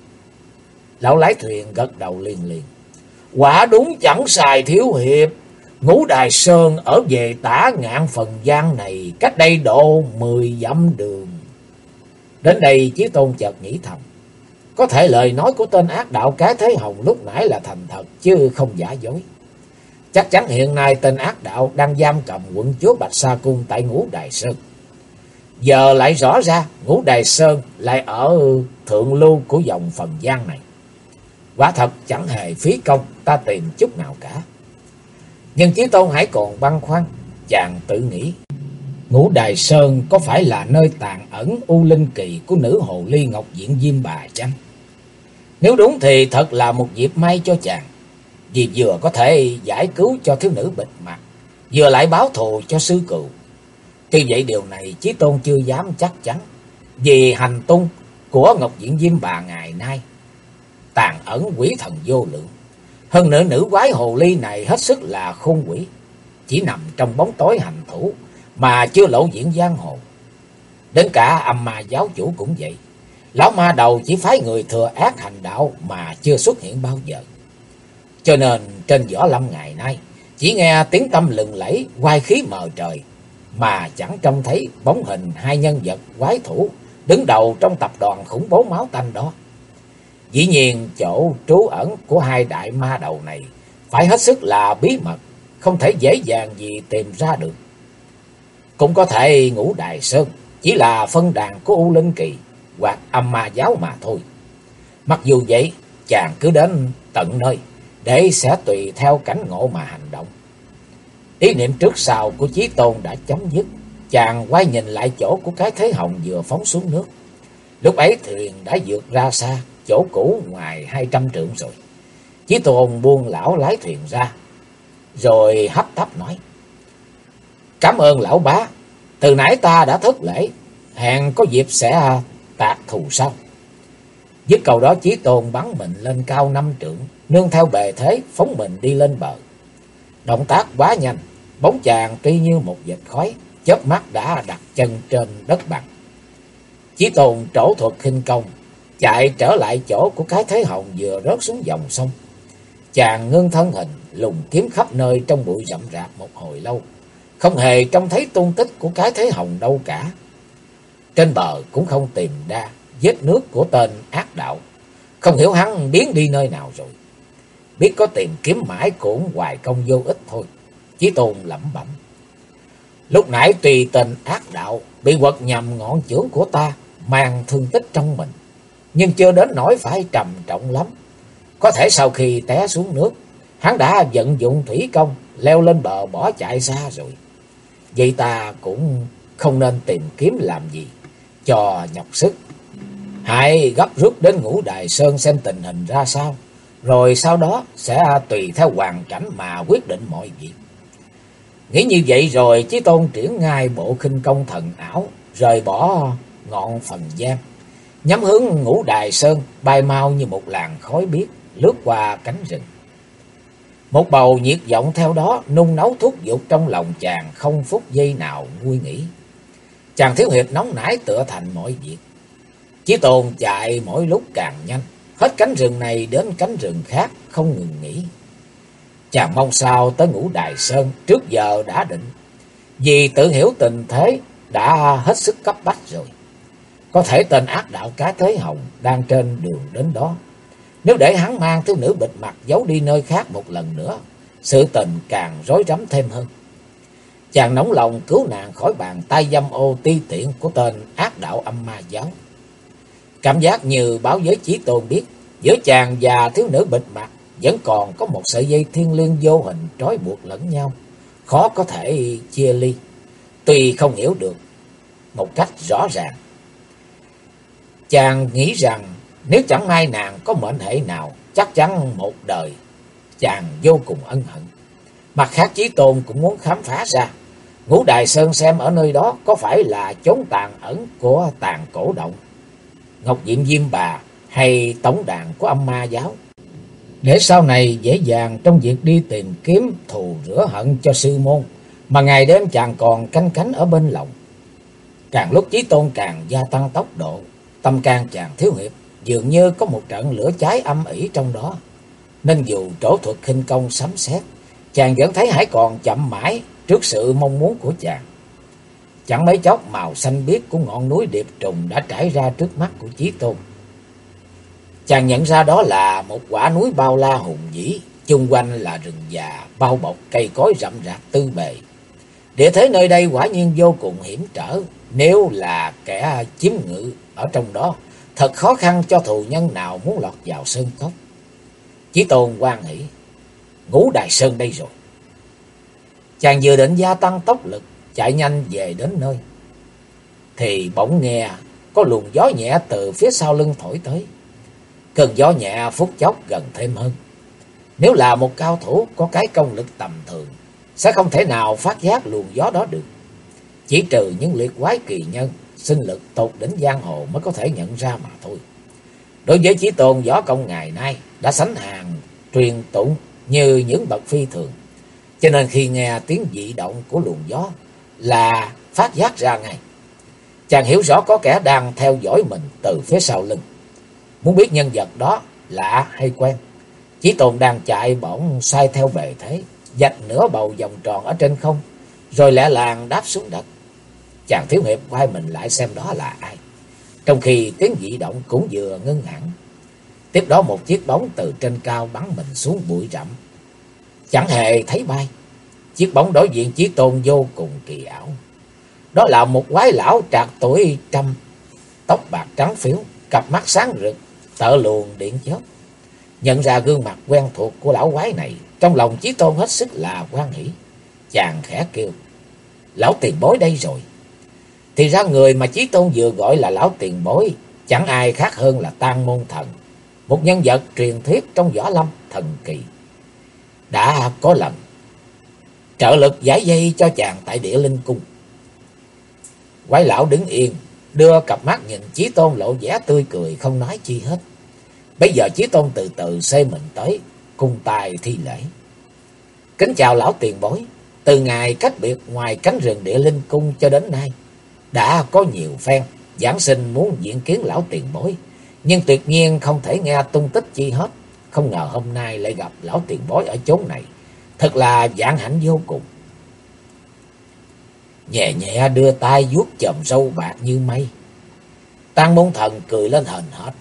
Lão lái thuyền gật đầu liền liền: Quả đúng chẳng sai thiếu hiệp. Ngũ Đài Sơn ở về tả ngạn Phần Giang này, cách đây độ 10 dặm đường. Đến đây Chí Tôn chợt nghĩ thầm, có thể lời nói của tên ác đạo Cái Thế Hồng lúc nãy là thành thật chứ không giả dối. Chắc chắn hiện nay tên ác đạo đang giam cầm quận chúa Bạch Sa Cung tại Ngũ Đài Sơn. Giờ lại rõ ra Ngũ Đài Sơn lại ở thượng lưu của dòng Phần Giang này. Quả thật chẳng hề phí công ta tìm chút nào cả. Nhưng Chí Tôn hãy còn băn khoăn, chàng tự nghĩ: Ngũ Đài Sơn có phải là nơi tàn ẩn u linh kỳ của nữ hồ ly Ngọc Diện Diêm Bà chăng? Nếu đúng thì thật là một dịp may cho chàng, vì vừa có thể giải cứu cho thiếu nữ bịt mặt, vừa lại báo thù cho sư cừu. Tuy vậy điều này Chí Tôn chưa dám chắc chắn, vì hành tung của Ngọc Diện Diêm Bà ngày nay tàn ẩn quỷ thần vô lượng. Hơn nữa nữ quái hồ ly này hết sức là khôn quỷ, chỉ nằm trong bóng tối hành thủ mà chưa lộ diện giang hồ. Đến cả Âm Ma giáo chủ cũng vậy. Lão ma đầu chỉ phái người thừa ác hành đạo mà chưa xuất hiện bao giờ. Cho nên trên võ lâm ngày nay chỉ nghe tiếng tăm lừng lẫy, oai khí mờ trời, mà chẳng trông thấy bóng hình hai nhân vật quái thủ đứng đầu trong tập đoàn khủng bố máu tanh đó. Dĩ nhiên chỗ trú ẩn của hai đại ma đầu này phải hết sức là bí mật, không thể dễ dàng gì tìm ra được. Cũng có thể Ngũ Đài Sơn chỉ là phân đàn của U Linh Kỳ hoặc Âm Ma giáo mà thôi. Mặc dù vậy, chàng cứ đến tận nơi để sẽ tùy theo cảnh ngộ mà hành động. Ý niệm trước sau của Chí Tôn đã chấm dứt, chàng quay nhìn lại chỗ của cái Thế Hồng vừa phóng xuống nước. Lúc ấy thuyền đã vượt ra xa, chỗ cũ ngoài 200 trượng rồi. Chí Tôn buông lão lái thuyền ra, rồi hấp tấp nói: "Cảm ơn lão bá, từ nãy ta đã thất lễ, hẹn có dịp sẽ tạc thù sau." Dứt câu đó, Chí Tôn bắn mình lên cao 5 trượng, nương theo bề thế phóng mình đi lên bờ. Động tác quá nhanh, bóng chàng tuy như một vệt khói, chớp mắt đã đặt chân trên đất bằng. Chí Tôn trổ thuật khinh công, chạy trở lại chỗ của cái Thế Hồng vừa rớt xuống dòng sông. Chàng ngưng thân hình, lùng kiếm khắp nơi trong bụi rậm rạp một hồi lâu, không hề trông thấy tung tích của cái Thế Hồng đâu cả. Trên bờ cũng không tìm ra vết nước của tên ác đạo, không hiểu hắn biến đi nơi nào rồi. Biết có tìm kiếm mãi cũng hoài công vô ích thôi. Chí Tôn lẩm bẩm: "Lúc nãy tùy tên ác đạo bị quật nhầm ngọn chưởng của ta, mang thương tích trong mình, nhưng chưa đến nỗi phải trầm trọng lắm. Có thể sau khi té xuống nước, hắn đã vận dụng thủy công leo lên bờ bỏ chạy xa rồi. Vậy ta cũng không nên tìm kiếm làm gì cho nhọc sức. Hãy gấp rút đến Ngũ Đài Sơn xem tình hình ra sao, rồi sau đó sẽ tùy theo hoàn cảnh mà quyết định mọi việc." Nghĩ như vậy rồi, Chí Tôn triển ngay bộ khinh công thần ảo, rời bỏ ngọn Phần Giang, nhắm hướng Ngũ Đài Sơn, bay mau như một làn khói biếc lướt qua cánh rừng. Một bầu nhiệt vọng theo đó nung nấu thúc giục trong lòng chàng, không phút giây nào nguôi nghỉ. Chàng thiếu hiệp nóng nảy tựa thành mọi việc. Chí Tôn chạy mỗi lúc càng nhanh, hết cánh rừng này đến cánh rừng khác, không ngừng nghỉ. Chàng mong sao tới Ngũ Đài Sơn trước giờ đã định, vì tự hiểu tình thế đã hết sức cấp bách rồi. Có thể tên ác đạo cái Thế Hồng đang trên đường đến đó. Nếu để hắn mang thiếu nữ bịt mặt giấu đi nơi khác một lần nữa, sự tình càng rối rắm thêm hơn. Chàng nóng lòng cứu nàng khỏi bàn tay dâm ô ti tiện của tên ác đạo Âm Ma giáo. Cảm giác như báo với Chí Tôn biết, giữa chàng và thiếu nữ bịt mặt vẫn còn có một sợi dây thiên liêng vô hình trói buộc lẫn nhau, khó có thể chia ly. Tuy không hiểu được một cách rõ ràng, chàng nghĩ rằng nếu chẳng may nàng có mệnh hệ nào, chắc chắn một đời chàng vô cùng ân hận. Mặt khác, Chí Tôn cũng muốn khám phá ra Ngũ Đài Sơn xem ở nơi đó có phải là chốn tàn ẩn của Tàn Cổ Động, Ngọc Diệm Diêm Bà hay tổng đàn của Âm Ma giáo, để sau này dễ dàng trong việc đi tìm kiếm thù rửa hận cho sư môn mà ngày đêm chàng còn canh cánh ở bên lòng. Càng lúc Chí Tôn càng gia tăng tốc độ, tâm can chàng thiếu hiệp dường như có một trận lửa cháy âm ỉ trong đó, nên dù trổ thuật khinh công sấm sét, chàng vẫn thấy hãy còn chậm mãi trước sự mong muốn của chàng. Chẳng mấy chốc, màu xanh biếc của ngọn núi Điệp Trùng đã trải ra trước mắt của Chí Tôn. Chàng nhận ra đó là một quả núi bao la hùng vĩ, chung quanh là rừng già bao bọc cây cối rậm rạp tư bề. Địa thế nơi đây quả nhiên vô cùng hiểm trở, nếu là kẻ chiếm ngự ở trong đó, thật khó khăn cho thù nhân nào muốn lọt vào sơn cốc. Chí Tôn hoan hỉ: Ngũ Đài Sơn đây rồi. Chàng vừa định gia tăng tốc lực chạy nhanh về đến nơi, thì bỗng nghe có luồng gió nhẹ từ phía sau lưng thổi tới. Cơn gió nhẹ phút chốc gần thêm hơn. Nếu là một cao thủ có cái công lực tầm thường, sẽ không thể nào phát giác luồng gió đó được. Chỉ trừ những liệt quái kỳ nhân, sinh lực tột đỉnh giang hồ mới có thể nhận ra mà thôi. Đối với Chí Tôn, võ công ngày nay đã sánh hàng truyền tụng như những bậc phi thường. cho nên khi nghe tiếng dị động của luồng gió là phát giác ra ngay. Chàng hiểu rõ có kẻ đang theo dõi mình từ phía sau lưng. Muốn biết nhân vật đó lạ hay quen, Chí Tôn đang chạy bỗng xoay theo bề thế, vạch nửa bầu vòng tròn ở trên không, rồi lẹ làng đáp xuống đất. Chàng thiếu hiệp quay mình lại xem đó là ai, trong khi tiếng dị động cũng vừa ngưng hẳn. Tiếp đó một chiếc bóng từ trên cao bắn mình xuống bụi rậm, chẳng hề thấy bay. Chiếc bóng đối diện Chí Tôn vô cùng kỳ ảo. Đó là một quái lão trạc tuổi trăm, tóc bạc trắng phiếu, cặp mắt sáng rực, tợ luồng điện chớp. Nhận ra gương mặt quen thuộc của lão quái này, trong lòng Chí Tôn hết sức là hoan hỉ. Chàng khẽ kêu: "Lão tiền bối đây rồi." Thì ra người mà Chí Tôn vừa gọi là lão tiền bối chẳng ai khác hơn là Tang Môn Thần, một nhân vật truyền thuyết trong võ lâm thần kỳ. Đã có lần trợ lực giải dây cho chàng tại Địa Linh Cung. Quái lão đứng yên, đưa cặp mắt nhìn Chí Tôn, lộ vẻ tươi cười không nói chi hết. Bây giờ Chí Tôn từ từ xê mình tới, cung tay thi lễ: "Kính chào lão tiền bối. Từ ngày cách biệt ngoài cánh rừng Địa Linh Cung cho đến nay, đã có nhiều phen giảng sinh muốn diện kiến lão tiền bối, nhưng tuyệt nhiên không thể nghe tung tích chi hết. Không ngờ hôm nay lại gặp lão tiền bối ở chốn này, thật là vạn hạnh vô cùng." Nhẹ nhẹ đưa tay vuốt chòm râu bạc như mây, Tang Môn Thần cười lên hờn hển: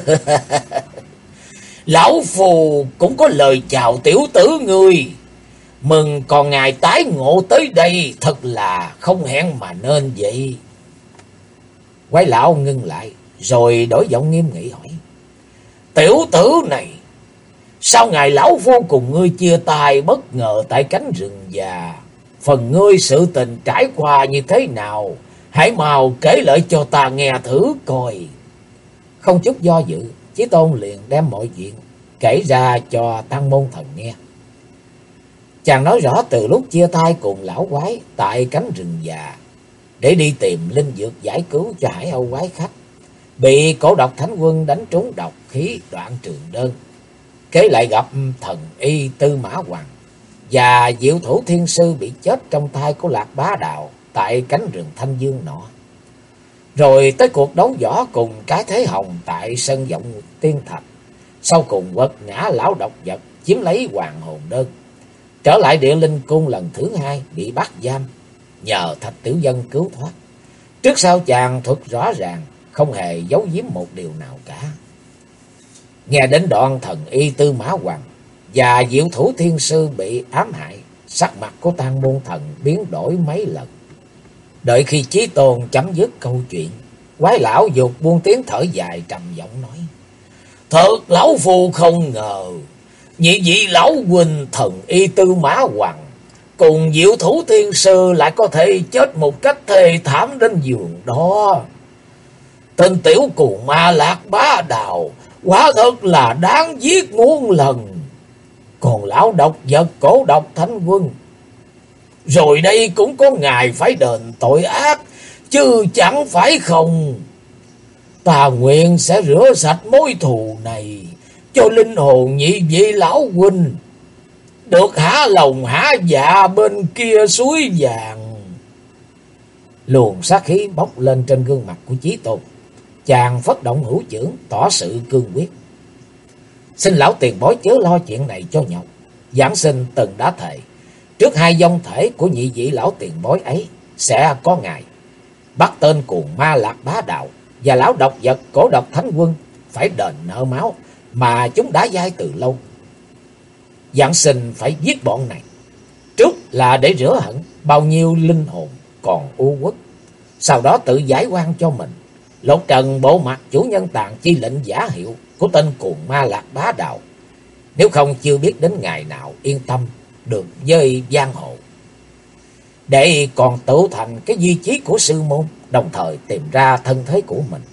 "Lão phù cũng có lời chào tiểu tử ngươi. Mừng còn ngày tái ngộ tới đây, thật là không hẹn mà nên vậy." Quái lão ngưng lại, rồi đổi giọng nghiêm nghị hỏi: "Tiểu tử này, sao ngày lão vô cùng ngươi chia tay bất ngờ tại cánh rừng già? Phần ngươi sự tình trải qua như thế nào? Hãy mau kể lại cho ta nghe thử coi." Không chút do dự, Chí Tôn liền đem mọi chuyện kể ra cho Tang Môn Thần nghe. Chàng nói rõ từ lúc chia tay cùng lão quái tại cánh rừng già để đi tìm linh dược giải cứu cho Hải Âu quái khách, bị Cổ Độc Thánh Quân đánh trúng độc khí đoạn trường đơn. Kế lại gặp thần y Tư Mã Hoàng và Diệu Thủ Thiên Sư bị chết trong tay của Lạc Bá Đạo tại cánh rừng Thanh Dương nọ. Rồi tới cuộc đấu võ cùng cái Thế Hồng tại sân Vọng Tiên Thạch, sau cùng quật ngã lão độc vật, chiếm lấy hoàng hồn đơn. Trở lại Địa Linh Cung lần thứ hai, bị bắt giam, nhờ Thạch Tiểu Dân cứu thoát. Trước sau chàng thuật rõ ràng, không hề giấu giếm một điều nào cả. Nghe đến đoạn thần y Tư Mã Hoàng và Diệu Thủ Thiên Sư bị ám hại, sắc mặt của Tang Môn Thần biến đổi mấy lần. Đợi khi Chí Tôn chấm dứt câu chuyện, quái lão dục buông tiếng thở dài trầm giọng nói: "Thật lão phu không ngờ, nhị vị lão huynh thần y Tư Mã Hoàng cùng Diệu Thủ Thiên Sư lại có thể chết một cách thê thảm đến giường đó. Tên tiểu cù ma Lạc Bá Đạo quả thật là đáng giết muôn lần. Còn lão độc vật Cổ Độc Thánh Quân, rồi đây cũng có ngày phải đền tội ác, chứ chẳng phải không. Ta nguyện sẽ rửa sạch mối thù này, cho linh hồn nhị vị lão huynh được hả lòng hả dạ bên kia suối vàng." Luồng sát khí bốc lên trên gương mặt của Chí Tôn. Chàng phất động hữu chưởng tỏ sự cương quyết: "Xin lão tiền bối chớ lo chuyện này cho nhọc. Giảng sinh từng đã thề, trước hai vong thể của nhị vị lão tiền bối ấy sẽ có ngày bắt tên cuồng ma Lạc Bá Đạo và lão độc vật Cổ Độc Thánh Quân phải đền nợ máu mà chúng đã dai từ lâu. Giảng sinh phải giết bọn này, trước là để rửa hận bao nhiêu linh hồn còn u uất, sau đó tự giải oan cho mình, lột trần bộ mặt chủ nhân tàn chi lệnh giả hiệu của tên cuồng ma Lạc Bá Đạo. Nếu không chưa biết đến ngày nào yên tâm được với giang hồ, để còn tự thành cái duy chí của sư môn, đồng thời tìm ra thân thế của mình."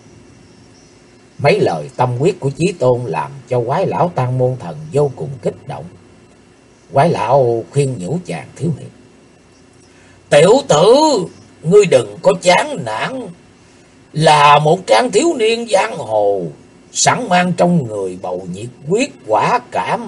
Mấy lời tâm quyết của Chí Tôn làm cho quái lão Tang Môn Thần vô cùng kích động. Quái lão khuyên nhủ chàng thiếu hiệp: "Tiểu tử, ngươi đừng có chán nản. Là một tráng thiếu niên giang hồ, sẵn mang trong người bầu nhiệt huyết quả cảm,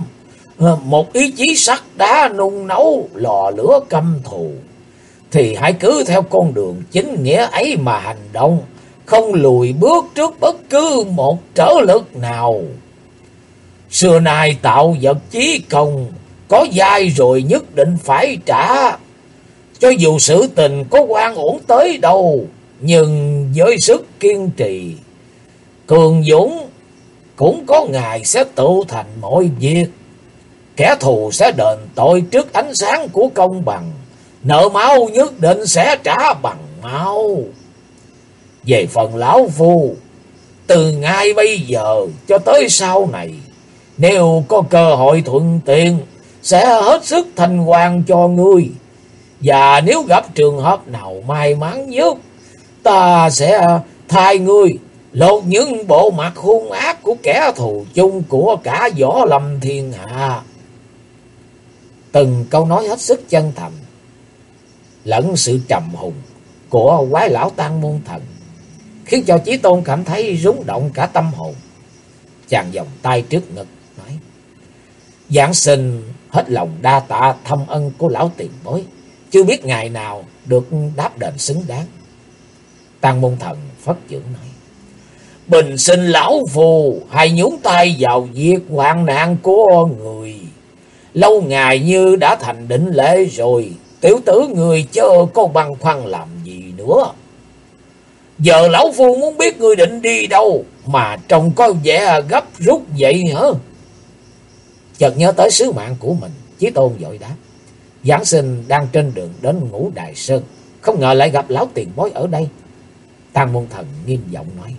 một ý chí sắt đá nung nấu lò lửa căm thù, thì hãy cứ theo con đường chính nghĩa ấy mà hành động, không lùi bước trước bất cứ một trở lực nào. Xưa nay tạo vật chí công, có dai rồi nhất định phải trả. Cho dù sự tình có oan uổng tới đâu, nhưng với sức kiên trì, cường dũng, cũng có ngày sẽ tự thành mọi việc. Kẻ thù sẽ đền tội trước ánh sáng của công bằng, nợ máu nhất định sẽ trả bằng máu. Về phần lão phu, từ ngay bây giờ cho tới sau này, nếu có cơ hội thuận tiện, sẽ hết sức thanh quan cho ngươi. Và nếu gặp trường hợp nào may mắn nhất, ta sẽ thay ngươi lột những bộ mặt hung ác của kẻ thù chung của cả võ lâm thiên hạ. Từng câu nói hết sức chân thành, lẫn sự trầm hùng của quái lão Tang Môn Thần, khiến cho Chí Tôn cảm thấy rung động cả tâm hồn. Chàng vòng tay trước ngực nói: Giảng sinh hết lòng đa tạ thâm ân của lão tiền bối, chưa biết ngày nào được đáp đền xứng đáng. Tang Môn Thần phất chưởng nói: Bình sinh lão phù hay nhúng tay vào việc hoạn nạn của người. Lâu ngày như đã thành định lệ rồi, tiểu tử người chớ có băn khoăn làm gì nữa. Giờ lão phu muốn biết ngươi định đi đâu mà trông có vẻ gấp rút vậy hả? Chợt nhớ tới sứ mạng của mình, Chí Tôn vội đáp: Giảng sinh đang trên đường đến Ngũ Đài Sơn, không ngờ lại gặp lão tiền bối ở đây. Tang Môn Thần nghiêm giọng nói: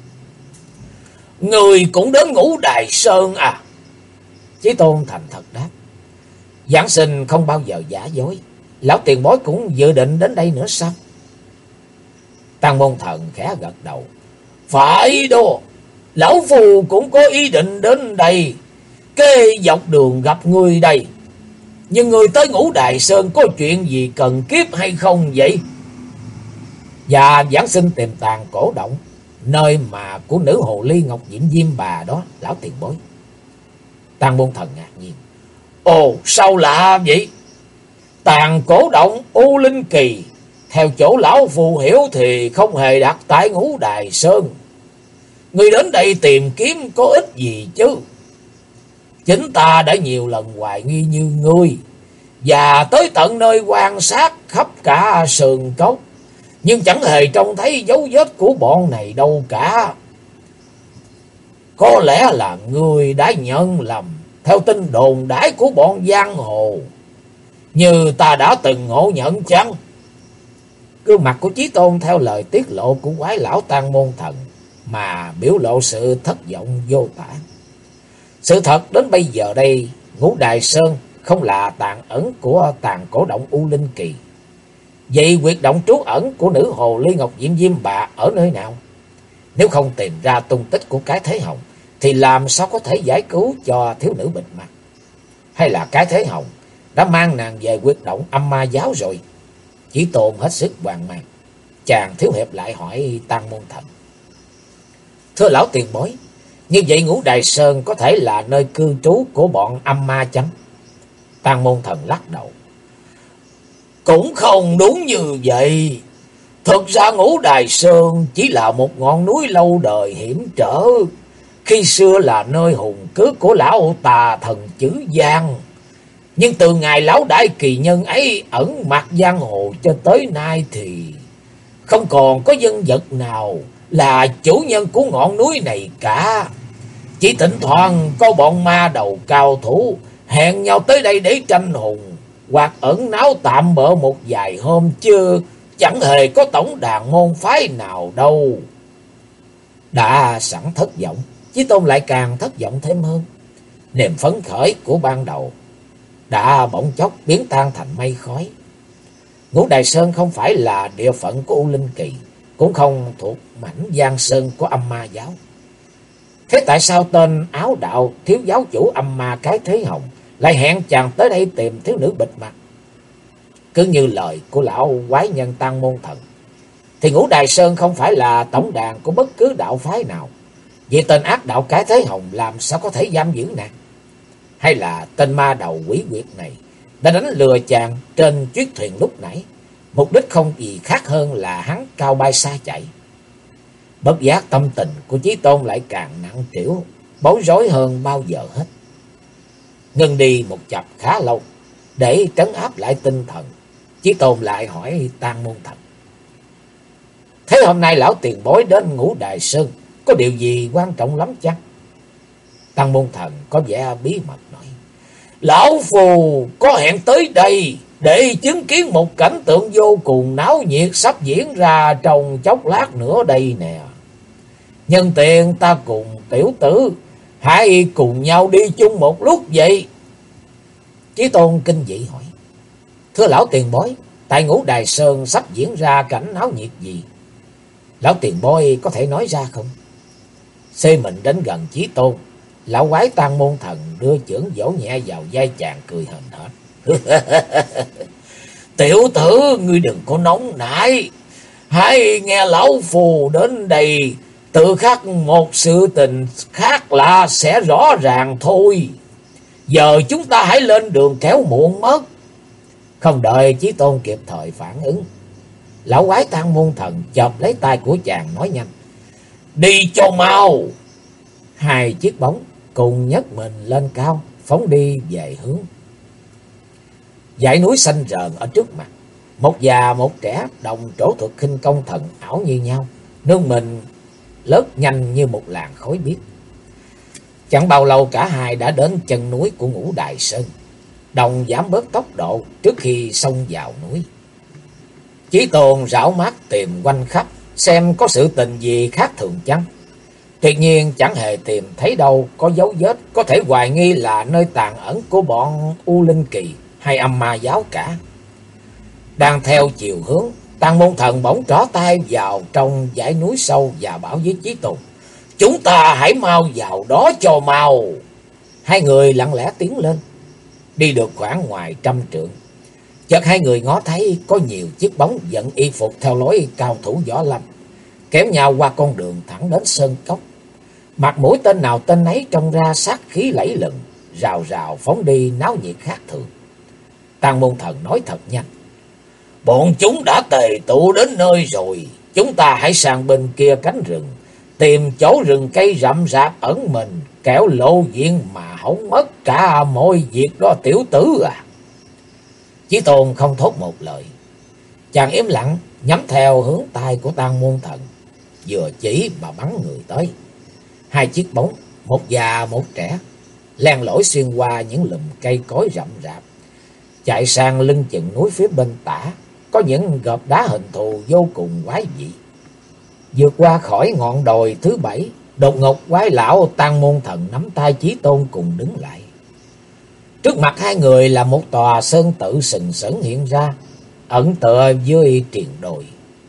Người cũng đến Ngũ Đài Sơn à? Chí Tôn thành thật đáp: Giảng sinh không bao giờ giả dối, lão tiền bối cũng dự định đến đây nữa sao? Tang Môn Thần khẽ gật đầu: Phải đó, lão phù cũng có ý định đến đây, cái dọc đường gặp ngươi đây. Nhưng người tới Ngũ Đài Sơn có chuyện gì cần kiếp hay không vậy? Và giảng sinh tìm tàng cổ động, nơi mà của nữ hồ ly Ngọc Diễm Diêm Bà đó, lão tiền bối. Tang Môn Thần ngạc nhiên: Ồ, sao lạ vậy? Tàng cổ động U Linh Kỳ, theo chỗ lão phù hiểu thì không hề đặt tại Ngũ Đài Sơn. Người đến đây tìm kiếm có ích gì chứ? Chính ta đã nhiều lần hoài nghi như ngươi, và tới tận nơi quan sát khắp cả sườn cốc, nhưng chẳng hề trông thấy dấu vết của bọn này đâu cả. Có lẽ là ngươi đã nhận lầm theo tin đồn đãi của bọn giang hồ, như ta đã từng ngộ nhận chăng? Gương mặt của Chí Tôn theo lời tiết lộ của quái lão Tang Môn Thần mà biểu lộ sự thất vọng vô tả. Sự thật đến bây giờ đây, Ngũ Đài Sơn không là tàn ẩn của tàn cổ động U Linh Kỳ. Vậy huyệt động trú ẩn của nữ hồ ly Ngọc Diễm Diêm Bà ở nơi nào? Nếu không tìm ra tung tích của cái Thế Hồng, thì làm sao có thể giải cứu cho thiếu nữ bịt mặt? Hay là cái Thế Hồng đã mang nàng về huyệt động âm ma giáo rồi? Chí Tôn hết sức hoang mang. Chàng thiếu hiệp lại hỏi Tang Môn Thần: Thưa lão tiền bối, như vậy Ngũ Đài Sơn có thể là nơi cư trú của bọn âm ma chăng? Tang Môn Thần lắc đầu: Cũng không đúng như vậy. Thực ra Ngũ Đài Sơn chỉ là một ngọn núi lâu đời hiểm trở, khi xưa là nơi hùng cước của lão tà thần Chữ Giang. Nhưng từ ngày lão đại kỳ nhân ấy ẩn mặt giang hồ cho tới nay thì không còn có nhân vật nào là chủ nhân của ngọn núi này cả. Chỉ thỉnh thoảng có bọn ma đầu cao thủ hẹn nhau tới đây để tranh hùng, hoặc ẩn náu tạm bợ một vài hôm, chứ chẳng hề có tổng đàn môn phái nào đâu. Đã sẵn thất vọng, Chí Tôn lại càng thất vọng thêm hơn. Niềm phấn khởi của ban đầu đã bỗng chốc biến tan thành mây khói. Ngũ Đài Sơn không phải là địa phận của U Linh Kỳ, cũng không thuộc mảnh Giang Sơn của âm ma giáo. Thế tại sao tên áo đạo thiếu giáo chủ âm ma cái Thế Hồng lại hẹn chàng tới đây tìm thiếu nữ bịt mặt? Cứ như lời của lão quái nhân Tang Môn Thần, thì Ngũ Đài Sơn không phải là tổng đàn của bất cứ đạo phái nào. Vậy tên ác đạo cái Thế Hồng làm sao có thể giam giữ nàng? hay là tên ma đầu quỷ quyệt này đã đánh lừa chàng trên chiếc thuyền lúc nãy. Mục đích không gì khác hơn là hắn cao bay xa chạy. Bất giác tâm tình của Chí Tôn lại càng nặng trĩu, bối rối hơn bao giờ hết. Ngưng đi một chập khá lâu, để trấn áp lại tinh thần, Chí Tôn lại hỏi Tang Môn Thần: thế hôm nay lão tiền bối đến Ngũ Đài Sơn, có điều gì quan trọng lắm chăng? Tang Môn Thần có vẻ bí mật nói: lão phù có hẹn tới đây để chứng kiến một cảnh tượng vô cùng náo nhiệt sắp diễn ra trong chốc lát nữa đây nè. Nhân tiện ta cùng tiểu tử hãy cùng nhau đi chung một lúc vậy. Chí Tôn kinh dị hỏi: thưa lão tiền bối, tại Ngũ Đài Sơn sắp diễn ra cảnh náo nhiệt gì? Lão tiền bối có thể nói ra không? Xê mình đến gần Chí Tôn, lão quái Tang Môn Thần đưa chưởng vỗ nhẹ vào vai chàng, cười hờn hển: tiểu tử, ngươi đừng có nóng nảy, hãy nghe lão phù đến đây tự khắc một sự tình khác lạ sẽ rõ ràng thôi. Giờ chúng ta hãy lên đường kéo muộn mất. Không đợi Chí Tôn kịp thời phản ứng, lão quái Tang Môn Thần chộp lấy tay của chàng nói nhanh: đi cho mau. Hai chiếc bóng cùng nhấc mình lên cao, phóng đi về hướng dãy núi xanh rờn ở trước mặt. Một già một trẻ đồng trổ thuật khinh công thần ảo như nhau, nương mình lướt nhanh như một làn khói biếc. Chẳng bao lâu cả hai đã đến chân núi của Ngũ Đài Sơn, đồng giảm bớt tốc độ trước khi xông vào núi. Chí Tôn rảo mắt tìm quanh khắp xem có sự tình gì khác thường chăng. Tuyệt nhiên chẳng hề tìm thấy đâu có dấu vết có thể hoài nghi là nơi tàn ẩn của bọn U Linh Kỳ hay Âm Ma giáo cả. Đang theo chiều hướng, Tang Môn Thần bỗng trỏ tay vào trong dãy núi sâu và bảo với Chí Tôn: chúng ta hãy mau vào đó cho mau. Hai người lặng lẽ tiến lên. Đi được khoảng ngoài 100 trượng, chợt hai người ngó thấy có nhiều chiếc bóng vận y phục theo lối cao thủ võ lâm kéo nhau qua con đường thẳng đến sơn cốc. Mặt mũi tên nào tên ấy trông ra sát khí lẫy lừng, rào rào phóng đi náo nhiệt khác thường. Tang Môn Thần nói thật nhanh: bọn chúng đã tề tụ đến nơi rồi, chúng ta hãy sang bên kia cánh rừng, tìm chỗ rừng cây rậm rạp ẩn mình, kẻo lộ diện mà hỏng mất cả mọi việc đó tiểu tử à. Chí Tôn không thốt một lời, chàng im lặng nhắm theo hướng tay của Tang Môn Thần, vừa chỉ mà bắn người tới. Hai chiếc bóng, một già một trẻ, len lỏi xuyên qua những lùm cây cối rậm rạp, chạy sang lưng chừng núi phía bên tả có những gợp đá hình thù vô cùng quái dị. Vượt qua khỏi ngọn đồi thứ 7, đột ngột quái lão Tang Môn Thần nắm tay Chí Tôn cùng đứng lại. Trước mặt hai người là một tòa sơn tự sừng sững hiện ra, ẩn tựa dưới triền đồi.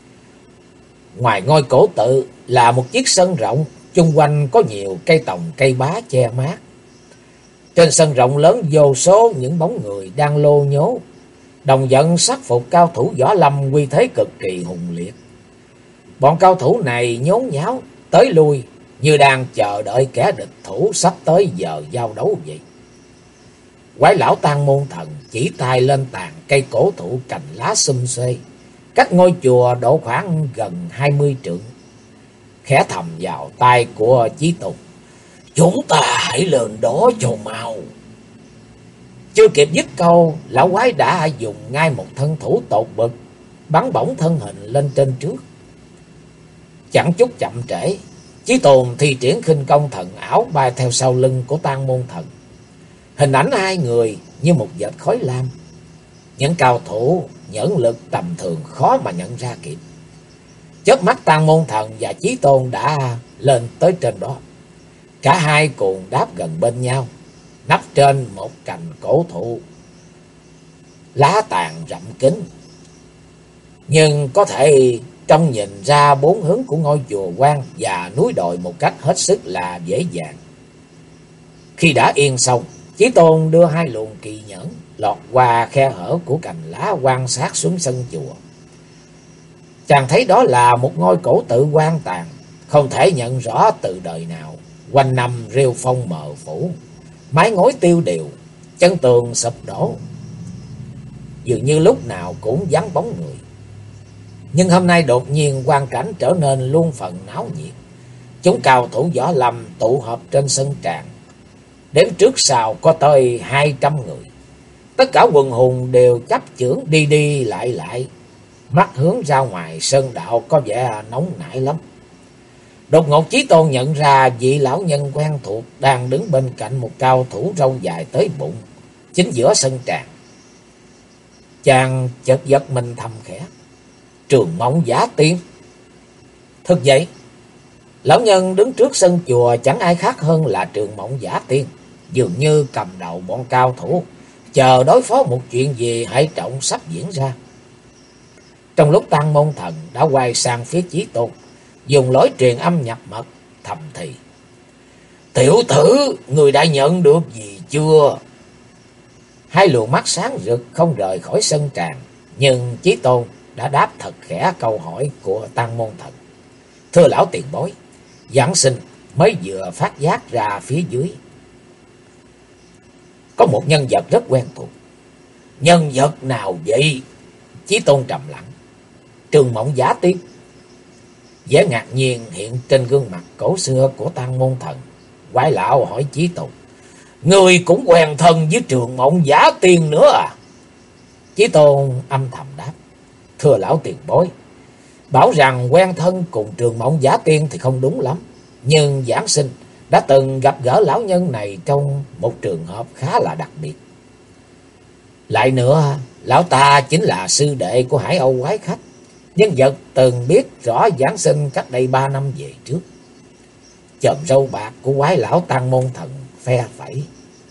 Ngoài ngôi cổ tự là một chiếc sân rộng, chung quanh có nhiều cây tòng cây bá che mát. Trên sân rộng lớn vô số những bóng người đang lô nhố, đồng dẫn sắc phục cao thủ võ lâm uy thế cực kỳ hùng liệt. Bọn cao thủ này nhốn nháo tới lui như đang chờ đợi kẻ địch thủ sắp tới giờ giao đấu vậy. Quái lão Tang Môn Thần chỉ tay lên tàn cây cổ thụ cành lá xum xuê, cách ngôi chùa độ khoảng gần 20 trượng, khẽ thầm vào tai của Chí Tôn: chúng ta hãy lên đó cho mau. Chưa kịp dứt câu, lão quái đã dùng ngay một thân thủ tột bực, bắn bổng thân hình lên trên trước. Chẳng chút chậm trễ, Chí Tôn thi triển khinh công thần ảo bay theo sau lưng của Tang Môn Thần. Hình ảnh hai người như một vệt khói lam. Những cao thủ nhẫn lực tầm thường khó mà nhận ra kịp. Chớp mắt Tang Môn Thần và Chí Tôn đã lên tới trên đó. Cả hai cùng đáp gần bên nhau, nấp trên một cành cổ thụ lá tàn rậm kín. Nhưng có thể trông nhìn ra bốn hướng của ngôi chùa quan và núi đồi một cách hết sức là dễ dàng. Khi đã yên xong, Chí Tôn đưa hai luồng kỳ nhẫn lọt qua khe hở của cành lá quan sát xuống sân chùa. Chàng thấy đó là một ngôi cổ tự quan tàn, không thể nhận rõ từ đời nào, quanh năm rêu phong mờ phủ, mái ngói tiêu đều, chân tường sụp đổ, dường như lúc nào cũng vắng bóng người. Nhưng hôm nay đột nhiên quang cảnh trở nên luôn phần náo nhiệt. Chúng cao thủ võ lâm tụ họp trên sân tràng, đếm trước sau có tới 200 người. Tất cả quần hùng đều chấp chưởng đi đi lại lại, mắt hướng ra ngoài sơn đạo có vẻ nóng nảy lắm. Đột ngột Chí Tôn nhận ra vị lão nhân quen thuộc đang đứng bên cạnh một cao thủ râu dài tới bụng, chính giữa sân tràng. Chàng chợt giật mình thầm khẽ: Trường Mộng Giả Tiên. Thực vậy, lão nhân đứng trước sân chùa chẳng ai khác hơn là Trường Mộng Giả Tiên, dường như cầm đầu bọn cao thủ, chờ đối phó một chuyện gì hệ trọng sắp diễn ra. Trong lúc Tăng Môn Thần đã quay sang phía Chí Tôn, dùng lối truyền âm nhập mật, thầm thì: Tiểu tử, người đã nhận được gì chưa? Hai luồng mắt sáng rực không rời khỏi sân tràng, nhưng Chí Tôn đã đáp thật khẽ câu hỏi của Tăng Môn Thần. Thưa lão tiền bối, giảng sinh mới vừa phát giác ra phía dưới có một nhân vật rất quen thuộc. Nhân vật nào vậy? Chí Tôn trầm lặng. Trường Mộng Giả Tiên. Vẻ ngạc nhiên hiện trên gương mặt cổ xưa của Tăng Môn Thần. Quái lão hỏi Chí Tôn: Người cũng quen thân với Trường Mộng Giả Tiên nữa à? Chí Tôn âm thầm đáp: Thưa lão tiền bối, bảo rằng quen thân cùng Trường Mộng Giả Tiên thì không đúng lắm, nhưng giảng sinh đã từng gặp gỡ lão nhân này trong một trường hợp khá là đặc biệt. Lại nữa, lão ta chính là sư đệ của Hải Âu Quái Khách, nhân vật từng biết rõ giảng sinh cách đây 3 năm về trước. Chòm râu bạc của quái lão Tăng Môn Thần phe phẩy.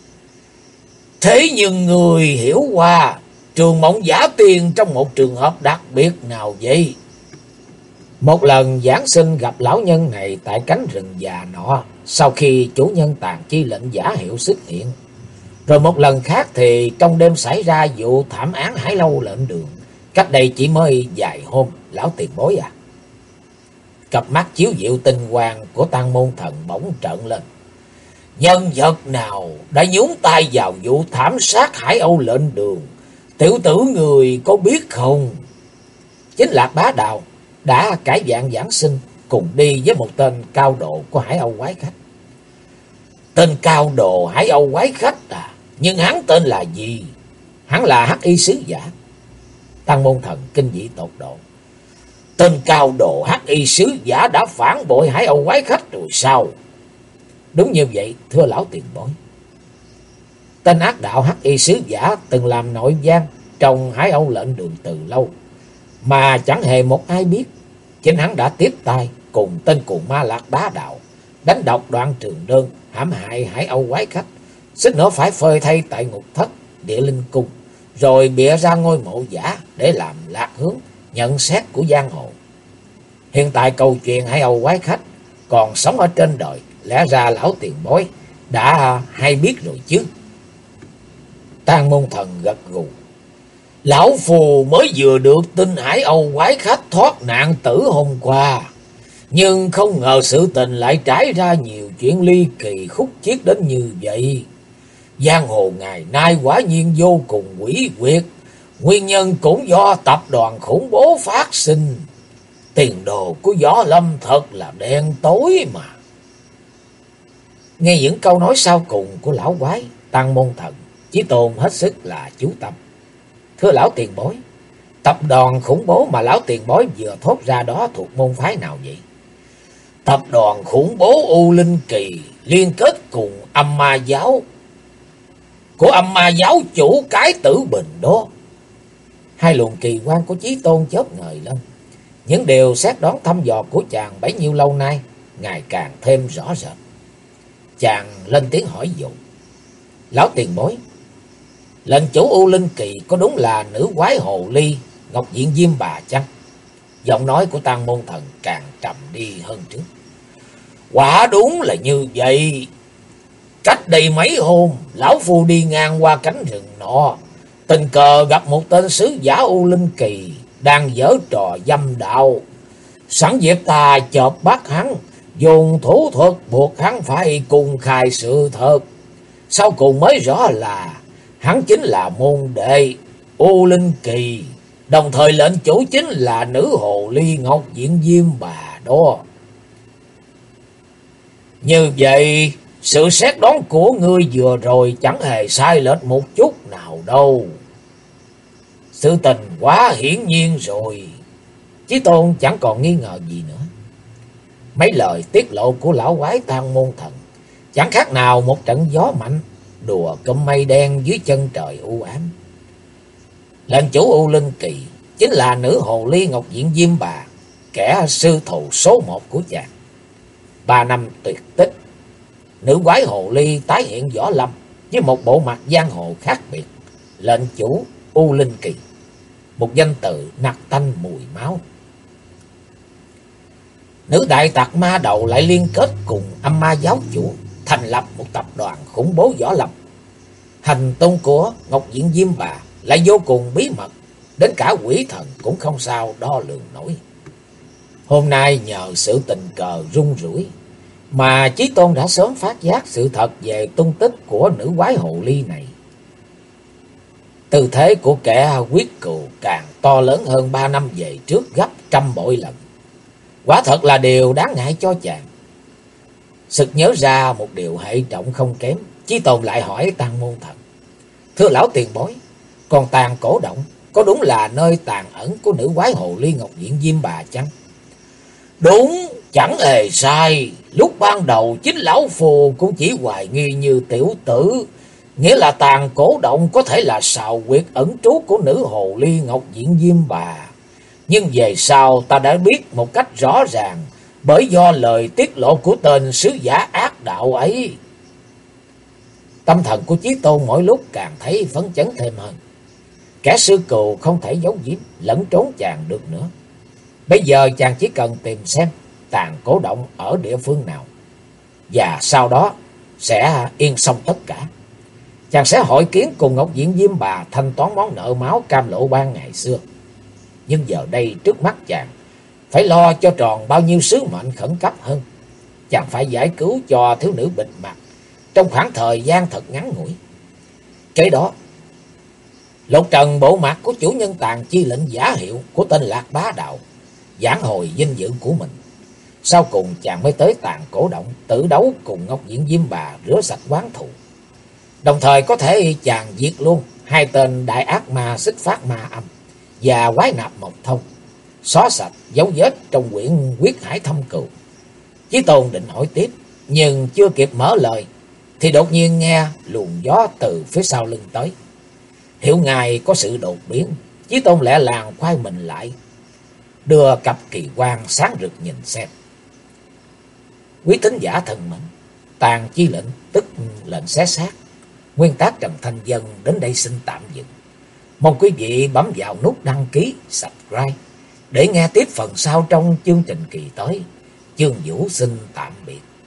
Thế nhưng người hiểu qua Trường Mộng Giả Tiên trong một trường hợp đặc biệt nào vậy? Một lần giảng sinh gặp lão nhân này tại cánh rừng già nọ, sau khi chủ nhân tàn chi lệnh giả hiệu xuất hiện. Rồi một lần khác thì trong đêm xảy ra vụ thảm án Hải Lâu lệnh đường, cách đây chỉ mới vài hôm, lão tiền bối à. Cặp mắt chiếu diệu tinh quang của Tăng Môn Thần bỗng trợn lên. Nhân vật nào đã nhúng tay vào vụ thảm sát Hải Âu lệnh đường? Tiểu tử người có biết không? Chính Lạc Bá Đạo đã cải dạng giảng sinh cùng đi với một tên cao độ của Hải Âu Quái Khách. Tên cao độ Hải Âu Quái Khách à? Nhưng hắn tên là gì? Hắn là Hắc Y Sứ Giả. Tăng Môn Thần kinh dị tột độ. Tên cao độ Hắc Y Sứ Giả đã phản bội Hải Âu Quái Khách rồi sao? Đúng như vậy, thưa lão tiền bối. Tên ác đạo Hắc Y Sứ Giả từng làm nội gian trong Hải Âu lệnh đường từ lâu, mà chẳng hề một ai biết. Chính hắn đã tiếp tay cùng tên cuồng ma Lạc Bá Đạo đánh độc Đoạn Trường Đơn, hãm hại Hải Âu Quái Khách, suýt nữa phải phơi thay tại ngục thất Địa Linh Cung, rồi bịa ra ngôi mộ giả để làm lạc hướng nhận xét của giang hồ. Hiện tại câu chuyện Hải Âu Quái Khách còn sống ở trên đời, lẽ ra lão tiền bối đã hay biết rồi chứ? Tăng Môn Thần gật gù. Lão phù mới vừa được tin Hải Âu Quái Khách thoát nạn tử hôm qua, nhưng không ngờ sự tình lại trải ra nhiều chuyện ly kỳ khúc chiết đến như vậy. Giang hồ ngày nay quả nhiên vô cùng quỷ quyệt, nguyên nhân cũng do tập đoàn khủng bố phát sinh. Tiền đồ của võ lâm thật là đen tối mà. Nghe những câu nói sau cùng của lão quái, Tăng Môn Thần Chí Tôn hết sức là chú tâm. Thưa lão tiền bối, tập đoàn khủng bố mà lão tiền bối vừa thốt ra đó thuộc môn phái nào vậy? Tập đoàn khủng bố U Linh Kỳ liên kết cùng Âm Ma Giáo của Âm Ma Giáo chủ Cái Tử Bình đó. Hai luồng kỳ quan của Chí Tôn chớp ngời lên. Những điều xét đoán thăm dò của chàng bấy nhiêu lâu nay ngày càng thêm rõ rệt. Chàng lên tiếng hỏi dụ. Lão tiền bối, lệnh chủ U Linh Kỳ có đúng là nữ quái hồ ly Ngọc Diện Diêm Bà chăng? Giọng nói của Tăng Môn Thần càng trầm đi hơn trước. Quả đúng là như vậy. Cách đây mấy hôm, lão phu đi ngang qua cánh rừng nọ, tình cờ gặp một tên sứ giả U Linh Kỳ đang giở trò dâm đạo. Sẵn dịp ta chộp bắt hắn, dùng thủ thuật buộc hắn phải cùng khai sự thật. sau cùng mới rõ là hắn chính là môn đệ U Linh Kỳ, đồng thời lệnh chủ chính là nữ hồ ly Ngọc Diện Diêm Bà đó. Như vậy, sự xét đoán của ngươi vừa rồi chẳng hề sai lệch một chút nào đâu. Sự tình quá hiển nhiên rồi. Chí Tôn chẳng còn nghi ngờ gì nữa. Mấy lời tiết lộ của lão quái Tang Môn Thần chẳng khác nào một trận gió mạnh đùa cụm mây đen dưới chân trời u ám. Lệnh chủ U Linh Kỳ chính là nữ hồ ly Ngọc Diện Diêm Bà, kẻ sư thù số một của chàng. 3 năm tuyệt tích, nữ quái hồ ly tái hiện võ lâm với một bộ mặt giang hồ khác biệt. Lệnh chủ U Linh Kỳ, một danh từ nặc tanh mùi máu. Nữ đại tặc ma đầu lại liên kết cùng âm ma giáo chủ, thành lập một tập đoàn khủng bố võ lâm. Hành tung của Ngọc Diện Diêm Bà lại vô cùng bí mật, đến cả quỷ thần cũng không sao đo lường nổi. Hôm nay nhờ sự tình cờ rung rủi mà Chí Tôn đã sớm phát giác sự thật về tung tích của nữ quái hồ ly này. Tư thế của kẻ quyết cừu càng to lớn hơn 3 năm về trước gấp trăm bội lần. Quả thật là điều đáng ngại cho chàng. Sực nhớ ra một điều hệ trọng không kém, Chí Tôn lại hỏi Tang Môn Thần: thưa lão tiền bối, còn Tàng Cổ Động có đúng là nơi tàn ẩn của nữ quái hồ ly Ngọc Diện Diêm Bà chăng? Đúng, chẳng hề sai. Lúc ban đầu chính lão phù cũng chỉ hoài nghi như tiểu tử, nghĩa là Tàng Cổ Động có thể là sào huyệt ẩn trú của nữ hồ ly Ngọc Diện Diêm Bà. Nhưng về sau ta đã biết một cách rõ ràng, bởi do lời tiết lộ của tên sứ giả ác đạo ấy. Tâm thần của Chí Tôn mỗi lúc càng thấy phấn chấn thêm hơn. Kẻ sư cừu không thể giấu giếm lẫn trốn chàng được nữa. Bây giờ chàng chỉ cần tìm xem Tàng Cổ Động ở địa phương nào, và sau đó sẽ yên xong tất cả. Chàng sẽ hội kiến cùng Ngọc Diện Diêm Bà thanh toán món nợ máu Cam Lộ Ban ngày xưa. Nhưng giờ đây trước mắt chàng phải lo cho tròn bao nhiêu sứ mệnh khẩn cấp hơn. Chàng phải giải cứu cho thiếu nữ bịt mặt trong khoảng thời gian thật ngắn ngủi. Kế đó, lột trần bộ mặt của chủ nhân Tàng Chi Lệnh giả hiệu của tên Lạc Bá Đạo, vãn hồi vinh dự của mình. Sau cùng chàng mới tới Tàng Cổ Động tự đấu cùng Ngọc Diện Diêm Bà rửa sạch oán thù. Đồng thời có thể chàng diệt luôn hai tên đại ác ma Xích Phát Ma Âm và Quái Nạp Mộc Thông, xóa sạch dấu vết trong quyển Quyết Hải Thâm Cừu. Chí Tôn định hỏi tiếp, nhưng chưa kịp mở lời thì đột nhiên nghe luồng gió từ phía sau lưng tới. Hiểu ngài có sự đột biến, Chí Tôn lẹ làng khoai mình lại, đưa cặp kỳ quan sáng rực nhìn xem. Quý thính giả thân mến, Tàng Chi Lệnh tức lệnh xé xác, nguyên tác Trần Thanh Dân đến đây xin tạm dừng. Mong quý vị bấm vào nút đăng ký, subscribe để nghe tiếp phần sau trong chương trình kỳ tới. Chương Vũ xin tạm biệt.